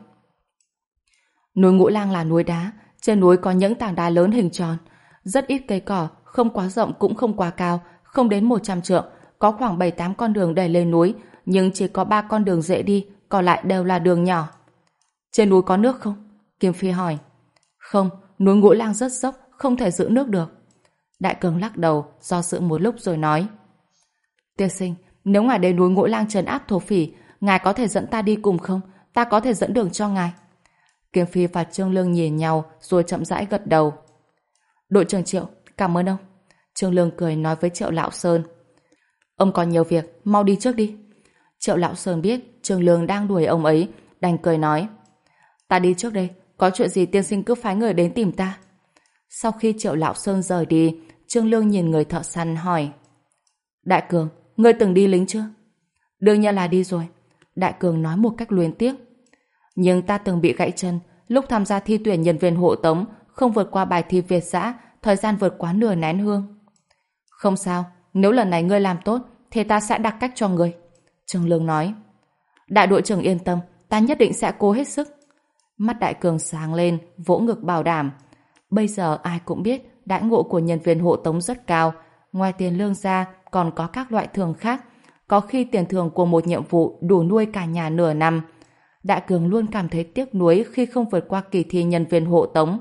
Núi Ngũ Lang là núi đá, trên núi có những tảng đá lớn hình tròn, rất ít cây cỏ, không quá rộng cũng không quá cao, không đến một trăm trượng, có khoảng bảy tám con đường để lên núi, nhưng chỉ có ba con đường dễ đi, còn lại đều là đường nhỏ. Trên núi có nước không? Kim Phi hỏi. Không, núi Ngũ Lang rất dốc, không thể giữ nước được. Đại Cường lắc đầu, do dự một lúc rồi nói. Tiên sinh, nếu ngài đến núi Ngũ Lang trấn áp thổ phỉ, ngài có thể dẫn ta đi cùng không? Ta có thể dẫn đường cho ngài. Kim Phi và Trương Lương nhìn nhau rồi chậm rãi gật đầu. Đội trưởng Triệu, cảm ơn ông. Trương Lương cười nói với Triệu Lão Sơn. Ông còn nhiều việc, mau đi trước đi. Triệu Lão Sơn biết Trương Lương đang đuổi ông ấy, đành cười nói. Ta đi trước đây, có chuyện gì tiên sinh cứ phái người đến tìm ta. Sau khi Triệu Lão Sơn rời đi, Trương Lương nhìn người thợ săn hỏi. Đại Cường, ngươi từng đi lính chưa? Đương nhiên là đi rồi. Đại Cường nói một cách luyến tiếc. Nhưng ta từng bị gãy chân lúc tham gia thi tuyển nhân viên hộ tống, không vượt qua bài thi Việt dã, thời gian vượt quá nửa nén hương. Không sao, nếu lần này ngươi làm tốt thì ta sẽ đặt cách cho ngươi. Trương Lương nói. Đại đội trưởng yên tâm, ta nhất định sẽ cố hết sức. Mắt Đại Cường sáng lên, vỗ ngực bảo đảm. Bây giờ ai cũng biết đãi ngộ của nhân viên hộ tống rất cao, ngoài tiền lương ra còn có các loại thưởng khác, có khi tiền thưởng của một nhiệm vụ đủ nuôi cả nhà nửa năm. Đại Cường luôn cảm thấy tiếc nuối khi không vượt qua kỳ thi nhân viên hộ tống.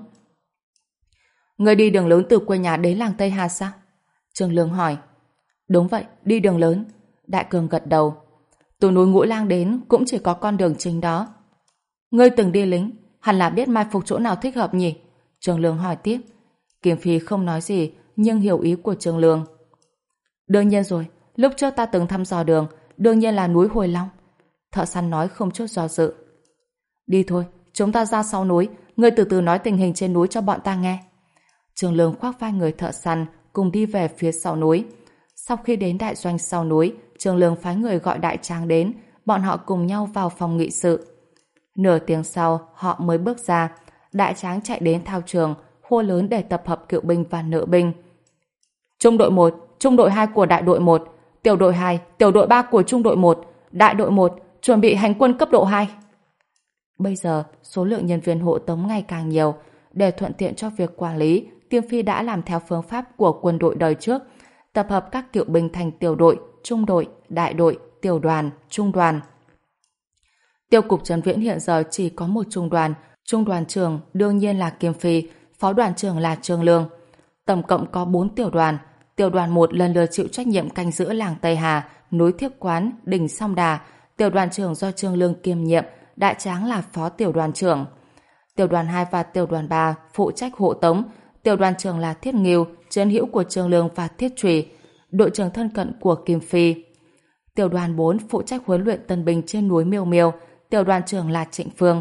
Người đi đường lớn từ quê nhà đến làng Tây Hà sao? Trương Lương hỏi. Đúng vậy, đi đường lớn. Đại Cường gật đầu. Từ núi Ngũ Lang đến cũng chỉ có con đường chính đó. Ngươi từng đi lính, hẳn là biết mai phục chỗ nào thích hợp nhỉ? Trương Lương hỏi tiếp. Kiếm Phi không nói gì, nhưng hiểu ý của Trương Lương. Đương nhiên rồi, lúc trước ta từng thăm dò đường, đương nhiên là núi Hồi Long. Thợ săn nói không chút do dự. Đi thôi, chúng ta ra sau núi, ngươi từ từ nói tình hình trên núi cho bọn ta nghe. Trương Lương khoác vai người thợ săn, cùng đi về phía sau núi. Sau khi đến đại doanh sau núi, Trương Lương phái người gọi Đại Tráng đến, bọn họ cùng nhau vào phòng nghị sự. Nửa tiếng sau, họ mới bước ra. Đại Tráng chạy đến thao trường, hô lớn để tập hợp cựu binh và nữ binh. Trung đội một, trung đội hai của đại đội một, tiểu đội hai, tiểu đội ba của trung đội một, đại đội một, chuẩn bị hành quân cấp độ hai. Bây giờ, số lượng nhân viên hộ tống ngày càng nhiều. Để thuận tiện cho việc quản lý, Tiêm Phi đã làm theo phương pháp của quân đội đời trước, tập hợp các cựu binh thành tiểu đội, trung đội, đại đội, tiểu đoàn, trung đoàn. Tiêu cục Trấn Viễn hiện giờ chỉ có một trung đoàn, trung đoàn trưởng đương nhiên là Tiêm Phi, phó đoàn trưởng là Trương Lương. Tổng cộng có bốn tiểu đoàn. Tiểu đoàn một lần lượt chịu trách nhiệm canh giữ làng Tây Hà, núi Thiếc Quán, đỉnh Song Đà. Tiểu đoàn trưởng do Trương Lương kiêm nhiệm, Đại Tráng là phó tiểu đoàn trưởng. Tiểu đoàn hai và tiểu đoàn ba phụ trách hộ tống. Tiểu đoàn trưởng là Thiết Nghiêu, chiến hữu của Trương Lương và Thiết Trùy, đội trưởng thân cận của Kim Phi. Tiểu đoàn bốn phụ trách huấn luyện tân binh trên núi Miêu Miêu. Tiểu đoàn trưởng là Trịnh Phương.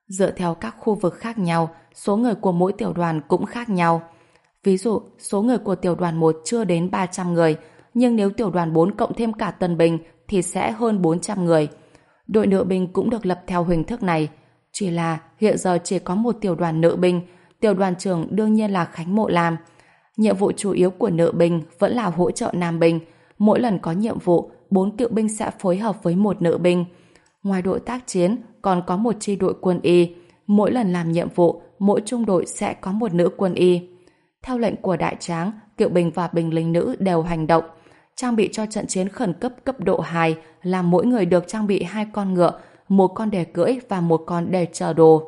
Dựa theo các khu vực khác nhau, số người của mỗi tiểu đoàn cũng khác nhau. Ví dụ, số người của tiểu đoàn một chưa đến ba trăm người, nhưng nếu tiểu đoàn bốn cộng thêm cả tân binh thì sẽ hơn bốn trăm người. Đội nữ binh cũng được lập theo hình thức này. Chỉ là hiện giờ chỉ có một tiểu đoàn nữ binh, tiểu đoàn trưởng đương nhiên là Khánh Mộ Lam. Nhiệm vụ chủ yếu của nữ binh vẫn là hỗ trợ nam binh. Mỗi lần có nhiệm vụ, bốn cựu binh sẽ phối hợp với một nữ binh. Ngoài đội tác chiến, còn có một chi đội quân y. Mỗi lần làm nhiệm vụ, mỗi trung đội sẽ có một nữ quân y. Theo lệnh của đại tráng, cựu binh và binh lính nữ đều hành động. Trang bị cho trận chiến khẩn cấp cấp độ hai là mỗi người được trang bị hai con ngựa, một con để cưỡi và một con để chở đồ.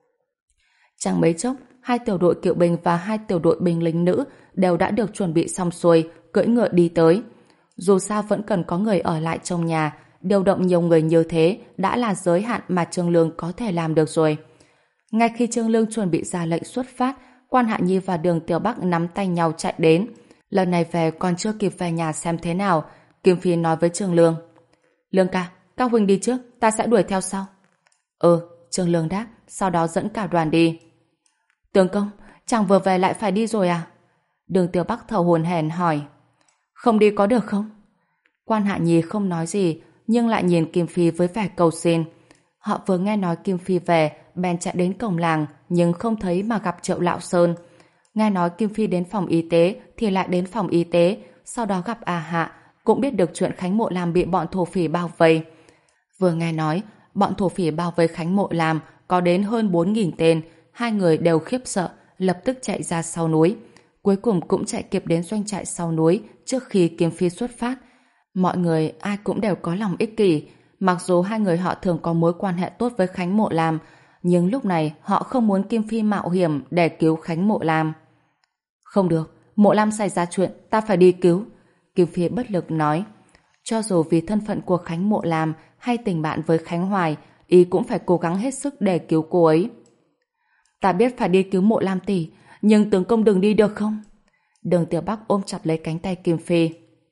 Chẳng mấy chốc, hai tiểu đội cựu binh và hai tiểu đội binh lính nữ đều đã được chuẩn bị xong xuôi, cưỡi ngựa đi tới. Dù sao vẫn cần có người ở lại trong nhà, điều động nhiều người như thế đã là giới hạn mà Trương Lương có thể làm được rồi. Ngay khi Trương Lương chuẩn bị ra lệnh xuất phát, Quan Hạ Nhi và Đường Tiểu Bắc nắm tay nhau chạy đến. Lần này về còn chưa kịp về nhà xem thế nào, Kim Phi nói với Trương Lương: Lương ca, các huynh đi trước, ta sẽ đuổi theo sau. Ừ, Trương Lương đáp, sau đó dẫn cả đoàn đi. Tướng công, chàng vừa về lại phải đi rồi à? Đường Tiểu Bắc thở hổn hển hỏi. Không đi có được không? Quan Hạ Nhi không nói gì, nhưng lại nhìn Kim Phi với vẻ cầu xin. Họ vừa nghe nói Kim Phi về, bèn chạy đến cổng làng, nhưng không thấy mà gặp Triệu Lão Sơn. Nghe nói Kim Phi đến phòng y tế, thì lại đến phòng y tế, sau đó gặp A Hạ, cũng biết được chuyện Khánh Mộ Lam bị bọn thổ phỉ bao vây. Vừa nghe nói, bọn thổ phỉ bao vây Khánh Mộ Lam có đến hơn bốn nghìn tên, hai người đều khiếp sợ, lập tức chạy ra sau núi. Cuối cùng cũng chạy kịp đến doanh trại sau núi trước khi Kim Phi xuất phát. Mọi người ai cũng đều có lòng ích kỷ, mặc dù hai người họ thường có mối quan hệ tốt với Khánh Mộ Lam, nhưng lúc này họ không muốn Kim Phi mạo hiểm để cứu Khánh Mộ Lam. Không được, Mộ Lam xảy ra chuyện, ta phải đi cứu. Kim Phi bất lực nói. Cho dù vì thân phận của Khánh Mộ Lam hay tình bạn với Khánh Hoài, y cũng phải cố gắng hết sức để cứu cô ấy. Ta biết phải đi cứu Mộ Lam tỷ, nhưng tướng công đừng đi được không? Đường Tiểu Bắc ôm chặt lấy cánh tay Kim Phi.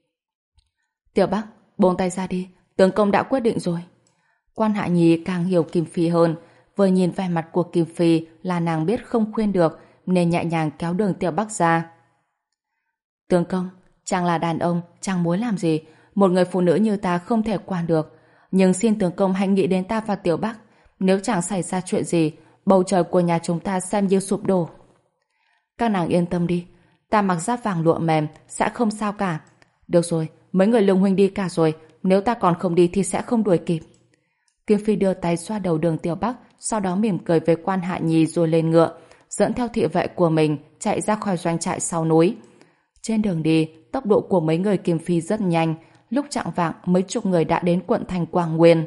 Tiểu Bắc, buông tay ra đi, tướng công đã quyết định rồi. Quan Hạ Nhi càng hiểu Kim Phi hơn, vừa nhìn vẻ mặt của Kim Phi là nàng biết không khuyên được, nên nhẹ nhàng kéo Đường Tiểu Bắc ra. Tướng công, chàng là đàn ông, chàng muốn làm gì? Một người phụ nữ như ta không thể quản được. Nhưng xin tướng công hãy nghĩ đến ta và Tiểu Bắc. Nếu chẳng xảy ra chuyện gì, bầu trời của nhà chúng ta xem như sụp đổ. Các nàng yên tâm đi, ta mặc giáp vàng lụa mềm, sẽ không sao cả. Được rồi, mấy người Lương huynh đi cả rồi, nếu ta còn không đi thì sẽ không đuổi kịp. Kim Phi đưa tay xoa đầu Đường Tiểu Bắc, sau đó mỉm cười với Quan Hạ Nhi rồi lên ngựa, dẫn theo thị vệ của mình chạy ra khỏi doanh trại sau núi. Trên đường đi, tốc độ của mấy người Kim Phi rất nhanh, lúc chạng vạng mấy chục người đã đến quận thành Quảng Nguyên.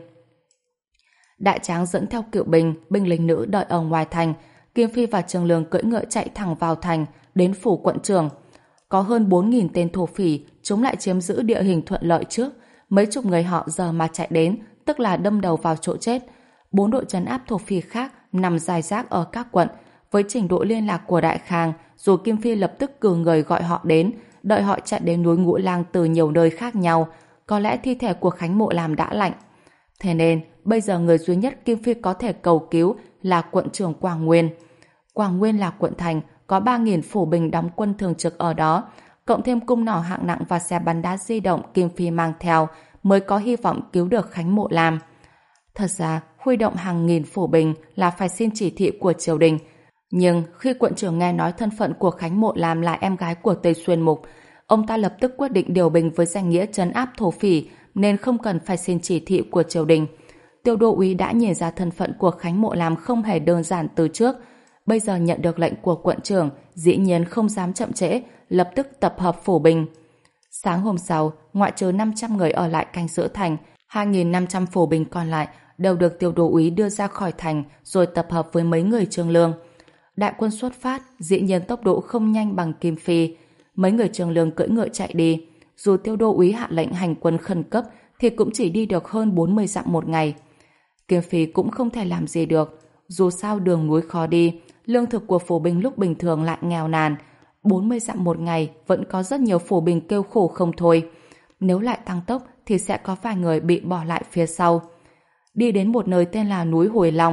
Đại tráng dẫn theo cựu binh, binh lính nữ đợi ở ngoài thành. Kim Phi và Trương Lương cưỡi ngựa chạy thẳng vào thành, đến phủ quận trưởng. Có hơn bốn nghìn tên thổ phỉ, chúng lại chiếm giữ địa hình thuận lợi trước. Mấy chục người họ giờ mà chạy đến, tức là đâm đầu vào chỗ chết. Bốn đội trấn áp thổ phỉ khác nằm rải rác ở các quận. Với trình độ liên lạc của Đại Khang, dù Kim Phi lập tức cử người gọi họ đến, đợi họ chạy đến núi Ngũ Lang từ nhiều nơi khác nhau, có lẽ thi thể của Khánh Mộ Lam đã lạnh. Thế nên, bây giờ người duy nhất Kim Phi có thể cầu cứu là quận trưởng Quảng Nguyên. Quảng Nguyên là quận thành, có ba nghìn phủ binh đóng quân thường trực ở đó, cộng thêm cung nỏ hạng nặng và xe bắn đá di động Kim Phi mang theo, mới có hy vọng cứu được Khánh Mộ Lam. Thật ra, huy động hàng nghìn phủ binh là phải xin chỉ thị của triều đình. Nhưng khi quận trưởng nghe nói thân phận của Khánh Mộ Lam là em gái của Tây Xuyên Mục, ông ta lập tức quyết định điều binh với danh nghĩa trấn áp thổ phỉ, nên không cần phải xin chỉ thị của triều đình. Tiêu đô úy đã nhìn ra thân phận của Khánh Mộ Lam không hề đơn giản từ trước. Bây giờ nhận được lệnh của quận trưởng, dĩ nhiên không dám chậm trễ, lập tức tập hợp phủ binh. Sáng hôm sau, ngoại trừ năm trăm người ở lại canh giữ thành, hai nghìn năm trăm phủ binh còn lại đều được tiêu đô úy đưa ra khỏi thành rồi tập hợp với mấy người Trương Lương. Đại quân xuất phát, dĩ nhiên tốc độ không nhanh bằng Kim Phi. Mấy người Trương Lương cưỡi ngựa chạy đi. Dù tiêu đô úy hạ lệnh hành quân khẩn cấp thì cũng chỉ đi được hơn bốn mươi dặm một ngày. Kim Phi cũng không thể làm gì được. Dù sao đường núi khó đi, lương thực của phủ binh lúc bình thường lại nghèo nàn. bốn mươi dặm một ngày vẫn có rất nhiều phủ binh kêu khổ không thôi. Nếu lại tăng tốc thì sẽ có vài người bị bỏ lại phía sau. Đi đến một nơi tên là núi Hồi Long,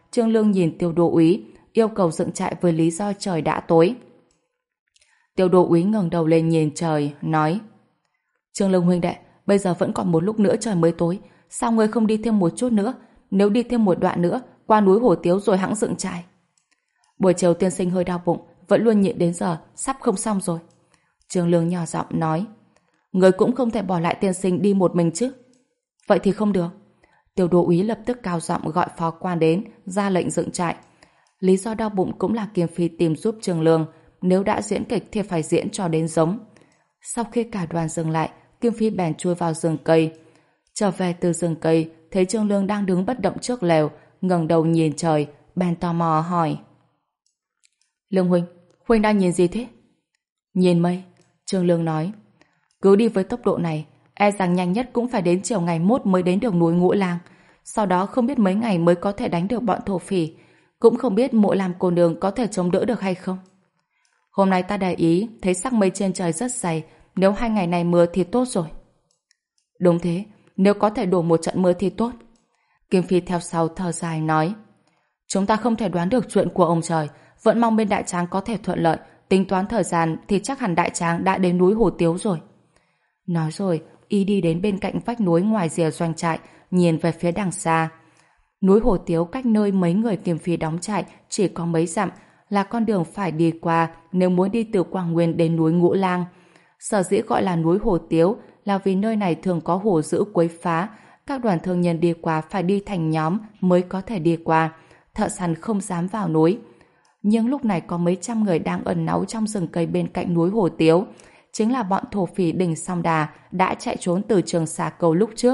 Trương Lương nhìn Tiêu Đô úy, yêu cầu dựng trại với lý do trời đã tối. Tiêu Đô úy ngẩng đầu lên nhìn trời, nói: Trương Lương huynh đệ, bây giờ vẫn còn một lúc nữa trời mới tối, sao ngươi không đi thêm một chút nữa? Nếu đi thêm một đoạn nữa, qua núi Hổ Tiếu rồi hẵng dựng trại. Buổi chiều tiên sinh hơi đau bụng, vẫn luôn nhịn đến giờ, sắp không xong rồi. Trương Lương nhỏ giọng nói: Ngươi cũng không thể bỏ lại tiên sinh đi một mình chứ? Vậy thì không được. Tiêu Đô úy lập tức cao giọng gọi phó quan đến, ra lệnh dựng trại. Lý do đau bụng cũng là Kim Phi tìm giúp Trương Lương, nếu đã diễn kịch thì phải diễn cho đến giống. Sau khi cả đoàn dừng lại, Kim Phi bèn chui vào rừng cây. Trở về từ rừng cây, thấy Trương Lương đang đứng bất động trước lều, ngẩng đầu nhìn trời, bèn tò mò hỏi: Lương huynh, huynh đang nhìn gì thế? Nhìn mây. Trương Lương nói: Cứ đi với tốc độ này, e rằng nhanh nhất cũng phải đến chiều ngày mốt mới đến được núi Ngũ Lang. Sau đó không biết mấy ngày mới có thể đánh được bọn thổ phỉ. Cũng không biết Mộ Lam cô nương có thể chống đỡ được hay không. Hôm nay ta để ý thấy sắc mây trên trời rất dày, nếu hai ngày này mưa thì tốt rồi. Đúng thế, nếu có thể đổ một trận mưa thì tốt. Kim Phi theo sau thở dài nói: Chúng ta không thể đoán được chuyện của ông trời, vẫn mong bên Đại Tráng có thể thuận lợi. Tính toán thời gian thì chắc hẳn Đại Tráng đã đến núi Hổ Tiếu rồi. Nói rồi, y đi đến bên cạnh vách núi ngoài rìa doanh trại, nhìn về phía đằng xa. Núi Hổ Tiếu cách nơi mấy người Kim Phi đóng trại chỉ có mấy dặm, là con đường phải đi qua nếu muốn đi từ Quảng Nguyên đến núi Ngũ Lang. Sở dĩ gọi là núi Hổ Tiếu là vì nơi này thường có hổ dữ quấy phá, các đoàn thương nhân đi qua phải đi thành nhóm mới có thể đi qua, thợ săn không dám vào núi. Nhưng lúc này có mấy trăm người đang ẩn náu trong rừng cây bên cạnh núi Hổ Tiếu, chính là bọn thổ phỉ đỉnh Song Đà đã chạy trốn từ Trường Xà Cầu lúc trước.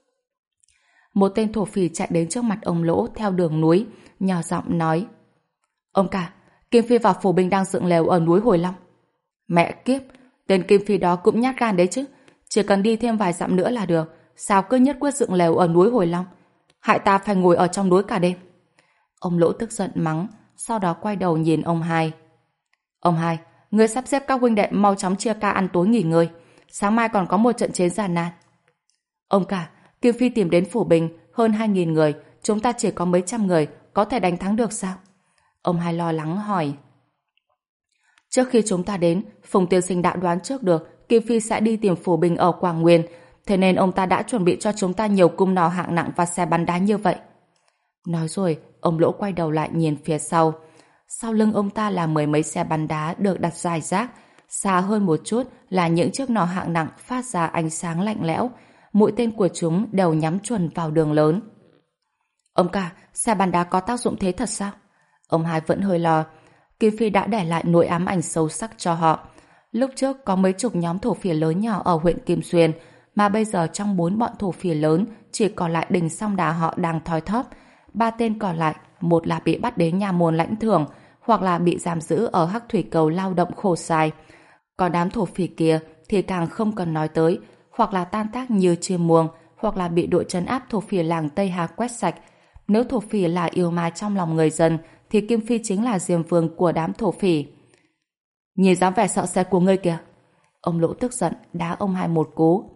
Một tên thổ phỉ chạy đến trước mặt ông Lỗ theo đường núi, nhỏ giọng nói: Ông cả, Kim Phi và Phủ Bình đang dựng lều ở núi Hồi Long. Mẹ kiếp, tên Kim Phi đó cũng nhát gan đấy chứ, chỉ cần đi thêm vài dặm nữa là được, sao cứ nhất quyết dựng lều ở núi Hồi Long, hại ta phải ngồi ở trong núi cả đêm. Ông Lỗ tức giận mắng, sau đó quay đầu nhìn ông Hai. Ông Hai, ngươi sắp xếp các huynh đệ mau chóng chia ca ăn tối nghỉ ngơi, sáng mai còn có một trận chiến gian nan. Ông cả, Kim Phi tìm đến Phủ Bình hơn hai nghìn người, chúng ta chỉ có mấy trăm người, có thể đánh thắng được sao? Ông Hai lo lắng hỏi. Trước khi chúng ta đến, Phùng tiên sinh đã đoán trước được Kim Phi sẽ đi tìm Phủ Bình ở Quảng Nguyên, thế nên ông ta đã chuẩn bị cho chúng ta nhiều cung nỏ hạng nặng và xe bắn đá như vậy. Nói rồi, ông Lỗ quay đầu lại nhìn phía sau. Sau lưng ông ta là mười mấy xe bắn đá được đặt rải rác, xa hơn một chút là những chiếc nỏ hạng nặng phát ra ánh sáng lạnh lẽo, mũi tên của chúng đều nhắm chuẩn vào đường lớn. Ông cả, xe bắn đá có tác dụng thế thật sao? Ông Hai vẫn hơi lo. Kim Phi đã để lại nỗi ám ảnh sâu sắc cho họ. Lúc trước có mấy chục nhóm thổ phỉ lớn nhỏ ở huyện Kim Xuyên, mà bây giờ trong bốn bọn thổ phỉ lớn chỉ còn lại Đình Song Đà họ đang thoi thóp. Ba tên còn lại, một là bị bắt đến nhà môn lãnh thưởng, hoặc là bị giam giữ ở Hắc Thủy Cầu lao động khổ sai. Còn đám thổ phỉ kia thì càng không cần nói tới, hoặc là tan tác như chim muông, hoặc là bị đội trấn áp thổ phỉ làng Tây Hà quét sạch. Nếu thổ phỉ là yêu ma trong lòng người dân, thì Kim Phi chính là diêm vương của đám thổ phỉ. Nhìn dáng vẻ sợ sệt của ngươi kìa. Ông Lỗ tức giận đá ông Hai một cú.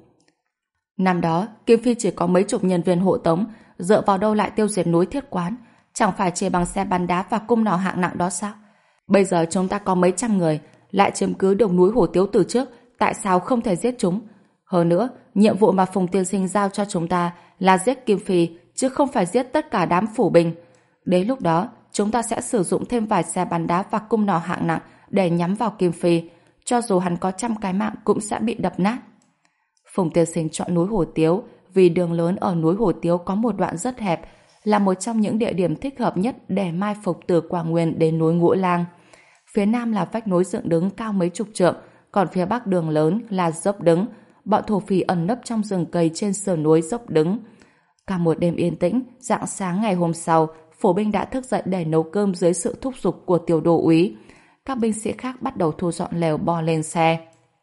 Năm đó, Kim Phi chỉ có mấy chục nhân viên hộ tống, dựa vào đâu lại tiêu diệt núi Thiết Quán? Chẳng phải chỉ bằng xe bắn đá và cung nỏ hạng nặng đó sao? Bây giờ chúng ta có mấy trăm người, lại chiếm cứ được núi Hổ Tiếu từ trước, tại sao không thể giết chúng? Hơn nữa, nhiệm vụ mà Phùng tiên sinh giao cho chúng ta là giết Kim Phi, chứ không phải giết tất cả đám Phủ Bình. Đến lúc đó, chúng ta sẽ sử dụng thêm vài xe bắn đá và cung nỏ hạng nặng để nhắm vào Kim Phi, cho dù hắn có trăm cái mạng cũng sẽ bị đập nát. Phùng tiên sinh chọn núi Hổ Tiếu vì đường lớn ở núi Hổ Tiếu có một đoạn rất hẹp, là một trong những địa điểm thích hợp nhất để mai phục từ Quảng Nguyên đến núi Ngũ Lang. Phía nam là vách núi dựng đứng cao mấy chục trượng, còn phía bắc đường lớn là dốc đứng. Bọn thổ phỉ ẩn nấp trong rừng cây trên sườn núi dốc đứng. Cả một đêm yên tĩnh, rạng sáng ngày hôm sau, Phổ binh đã thức dậy để nấu cơm dưới sự thúc giục của Tiểu Đô úy. Các binh sĩ khác bắt đầu thu dọn lều bò lên xe.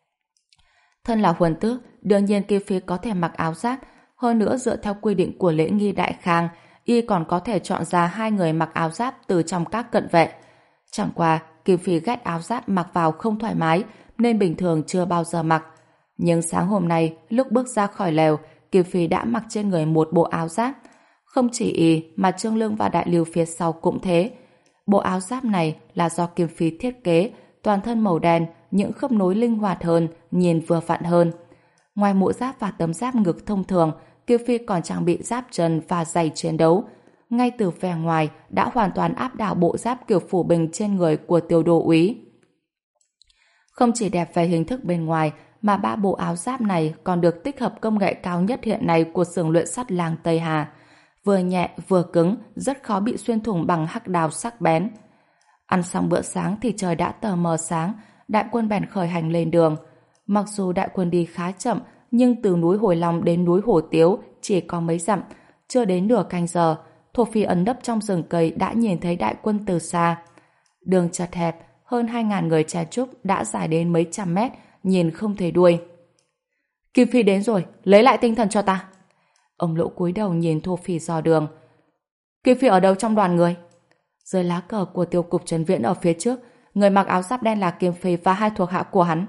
Thân là huân tước, đương nhiên Kim Phi có thể mặc áo giáp. Hơn nữa, dựa theo quy định của lễ nghi Đại Khang, y còn có thể chọn ra hai người mặc áo giáp từ trong các cận vệ. Chẳng qua, Kim Phi ghét áo giáp mặc vào không thoải mái, nên bình thường chưa bao giờ mặc. Nhưng sáng hôm nay, lúc bước ra khỏi lều, Kim Phi đã mặc trên người một bộ áo giáp. Không chỉ y mà Trương Lương và Đại Lưu phía sau cũng thế. Bộ áo giáp này là do Kim Phi thiết kế, toàn thân màu đen, những khớp nối linh hoạt hơn, nhìn vừa vặn hơn. Ngoài mũ giáp và tấm giáp ngực thông thường, Kim Phi còn trang bị giáp chân và giày chiến đấu. Ngay từ vẻ ngoài đã hoàn toàn áp đảo bộ giáp kiểu phủ bình trên người của Tiêu Đô úy. Không chỉ đẹp về hình thức bên ngoài, mà ba bộ áo giáp này còn được tích hợp công nghệ cao nhất hiện nay của xưởng luyện sắt làng Tây Hà. Vừa nhẹ vừa cứng, rất khó bị xuyên thủng bằng hắc đao sắc bén. Ăn xong bữa sáng thì trời đã tờ mờ sáng, đại quân bèn khởi hành lên đường. Mặc dù đại quân đi khá chậm, nhưng từ núi Hồi Long đến núi Hổ Tiếu chỉ có mấy dặm, chưa đến nửa canh giờ, Thổ Phỉ ẩn nấp trong rừng cây đã nhìn thấy đại quân từ xa. Đường chật hẹp, hơn hai ngàn người chen chúc đã dài đến mấy trăm mét, nhìn không thấy đuôi. Kim Phi đến rồi, lấy lại tinh thần cho ta. Ông Lỗ cúi đầu nhìn Thổ Phỉ dò đường. Kim Phi ở đâu trong đoàn người? Dưới lá cờ của tiêu cục Trấn Viễn ở phía trước, người mặc áo giáp đen là Kim Phi và hai thuộc hạ của hắn.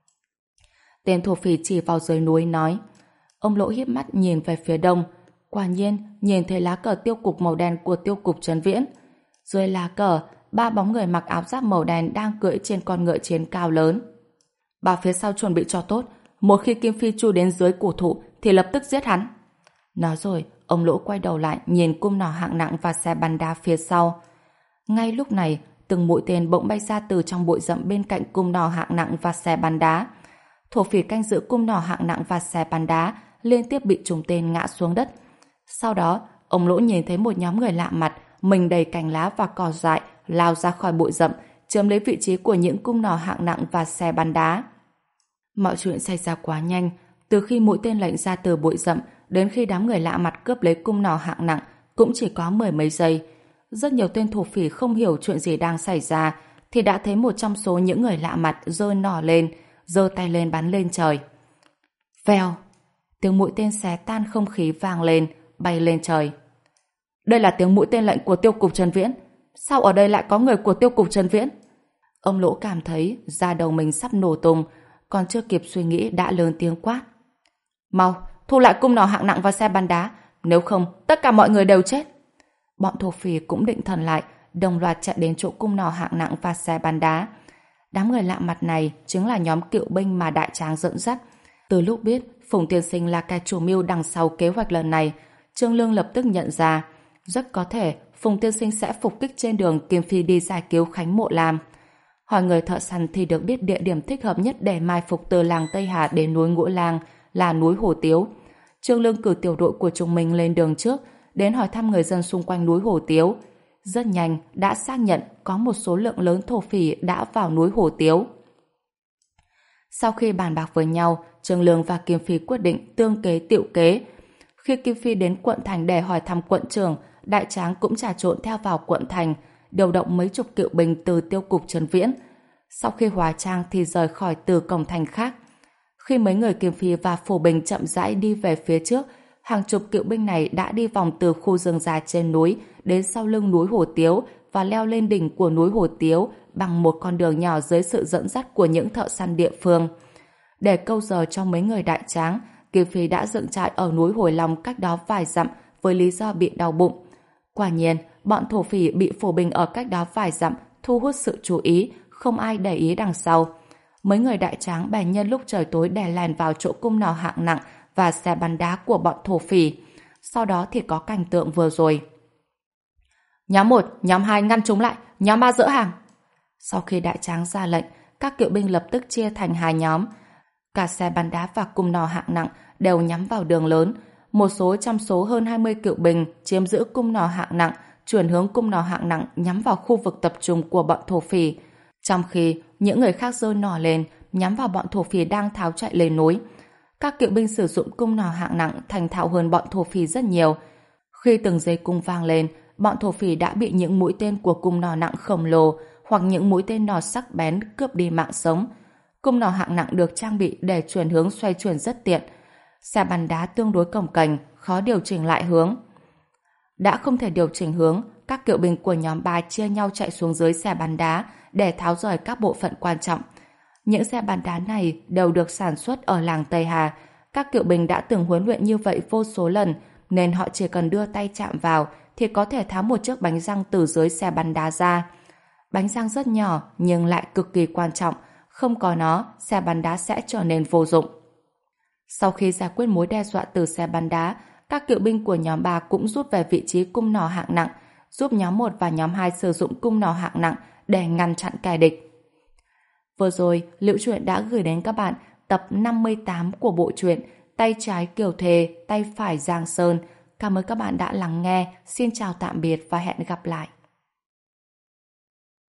Tên Thổ Phỉ chỉ vào dưới núi nói. Ông Lỗ híp mắt nhìn về phía đông, quả nhiên nhìn thấy lá cờ tiêu cục màu đen của tiêu cục Trấn Viễn. Dưới lá cờ, ba bóng người mặc áo giáp màu đen đang cưỡi trên con ngựa chiến cao lớn. Bà phía sau chuẩn bị cho tốt, một khi Kim Phi chui đến dưới cổ thụ thì lập tức giết hắn. Nói rồi, ông Lỗ quay đầu lại nhìn cung nỏ hạng nặng và xe bắn đá phía sau. Ngay lúc này, từng mũi tên bỗng bay ra từ trong bụi rậm bên cạnh cung nỏ hạng nặng và xe bắn đá. Thổ Phỉ canh giữ cung nỏ hạng nặng và xe bắn đá liên tiếp bị trúng tên ngã xuống đất. Sau đó, ông Lỗ nhìn thấy một nhóm người lạ mặt, mình đầy cành lá và cỏ dại, lao ra khỏi bụi rậm, chiếm lấy vị trí của những cung nỏ hạng nặng và xe bắn đá. Mọi chuyện xảy ra quá nhanh, từ khi mũi tên lệnh ra từ bụi rậm đến khi đám người lạ mặt cướp lấy cung nỏ hạng nặng cũng chỉ có mười mấy giây. Rất nhiều tên thổ phỉ không hiểu chuyện gì đang xảy ra thì đã thấy một trong số những người lạ mặt giơ nỏ lên, giơ tay lên bắn lên trời. Vèo! Tiếng mũi tên xé tan không khí vang lên, bay lên trời. Đây là tiếng mũi tên lệnh của tiêu cục Trấn Viễn. Sao ở đây lại có người của tiêu cục Trấn Viễn? Ông Lỗ cảm thấy da đầu mình sắp nổ tung, còn chưa kịp suy nghĩ đã lớn tiếng quát. Mau, thu lại cung nỏ hạng nặng và xe bắn đá, nếu không tất cả mọi người đều chết. Bọn thổ phỉ cũng định thần lại, đồng loạt chạy đến chỗ cung nỏ hạng nặng và xe bắn đá. Đám người lạ mặt này chính là nhóm cựu binh mà Đại Tráng dẫn dắt. Từ lúc biết Phùng Tiên Sinh là kẻ chủ mưu đằng sau kế hoạch lần này, Trương Lương lập tức nhận ra rất có thể Phùng Tiên Sinh sẽ phục kích trên đường Kim Phi đi giải cứu Khánh Mộ Lam. Hỏi người thợ săn thì được biết địa điểm thích hợp nhất để mai phục từ làng Tây Hà đến núi Ngũ Lang là núi Hổ Tiếu. Trương Lương cử tiểu đội của chúng mình lên đường trước, đến hỏi thăm người dân xung quanh núi Hổ Tiếu. Rất nhanh đã xác nhận có một số lượng lớn thổ phỉ đã vào núi Hổ Tiếu. Sau khi bàn bạc với nhau, Trương Lương và Kim Phi quyết định tương kế tiệu kế. Khi Kim Phi đến quận thành để hỏi thăm quận trưởng, Đại Tráng cũng trà trộn theo vào quận thành, điều động mấy chục cựu binh từ tiêu cục Trấn Viễn. Sau khi hóa trang thì rời khỏi từ cổng thành khác. Khi mấy người Kim Phi và Phổ Bình chậm rãi đi về phía trước, hàng chục cựu binh này đã đi vòng từ khu rừng già trên núi đến sau lưng núi Hổ Tiếu và leo lên đỉnh của núi Hổ Tiếu bằng một con đường nhỏ dưới sự dẫn dắt của những thợ săn địa phương. Để câu giờ cho mấy người Đại Tráng, Kim Phi đã dựng trại ở núi Hồi Long cách đó vài dặm với lý do bị đau bụng. Quả nhiên, bọn thổ phỉ bị Phổ Bình ở cách đó vài dặm thu hút sự chú ý, không ai để ý đằng sau. Mấy người Đại Tráng bèn nhân lúc trời tối đè lèn vào chỗ cung nỏ hạng nặng và xe bắn đá của bọn thổ phỉ. Sau đó thì có cảnh tượng vừa rồi. Nhóm một, nhóm hai ngăn chúng lại, nhóm ba dỡ hàng. Sau khi Đại Tráng ra lệnh, các cựu binh lập tức chia thành hai nhóm. Cả xe bắn đá và cung nỏ hạng nặng đều nhắm vào đường lớn. Một số trong số hơn hai mươi cựu binh chiếm giữ cung nỏ hạng nặng, chuyển hướng cung nỏ hạng nặng nhắm vào khu vực tập trung của bọn thổ phỉ. Trong khi những người khác giơ nỏ lên nhắm vào bọn thổ phỉ đang tháo chạy lên núi. Các cựu binh sử dụng cung nỏ hạng nặng thành thạo hơn bọn thổ phỉ rất nhiều. Khi từng dây cung vang lên, bọn thổ phỉ đã bị những mũi tên của cung nỏ nặng khổng lồ hoặc những mũi tên nỏ sắc bén cướp đi mạng sống. Cung nỏ hạng nặng được trang bị để chuyển hướng xoay chuyển rất tiện. Xe bắn đá tương đối cồng kềnh, khó điều chỉnh lại hướng. Đã không thể điều chỉnh hướng, các cựu binh của nhóm ba chia nhau chạy xuống dưới xe bắn đá để tháo rời các bộ phận quan trọng. Những xe bắn đá này đều được sản xuất ở làng Tây Hà. Các cựu binh đã từng huấn luyện như vậy vô số lần, nên họ chỉ cần đưa tay chạm vào thì có thể tháo một chiếc bánh răng từ dưới xe bắn đá ra. Bánh răng rất nhỏ nhưng lại cực kỳ quan trọng, không có nó, xe bắn đá sẽ trở nên vô dụng. Sau khi giải quyết mối đe dọa từ xe bắn đá, các cựu binh của nhóm ba cũng rút về vị trí cung nỏ hạng nặng, giúp nhóm một và nhóm hai sử dụng cung nỏ hạng nặng để ngăn chặn kẻ địch. Vừa rồi, Liễu Chuyện đã gửi đến các bạn tập năm mươi tám của bộ truyện Tay trái Kiều Thề, tay phải Giang Sơn. Cảm ơn các bạn đã lắng nghe. Xin chào tạm biệt và hẹn gặp lại.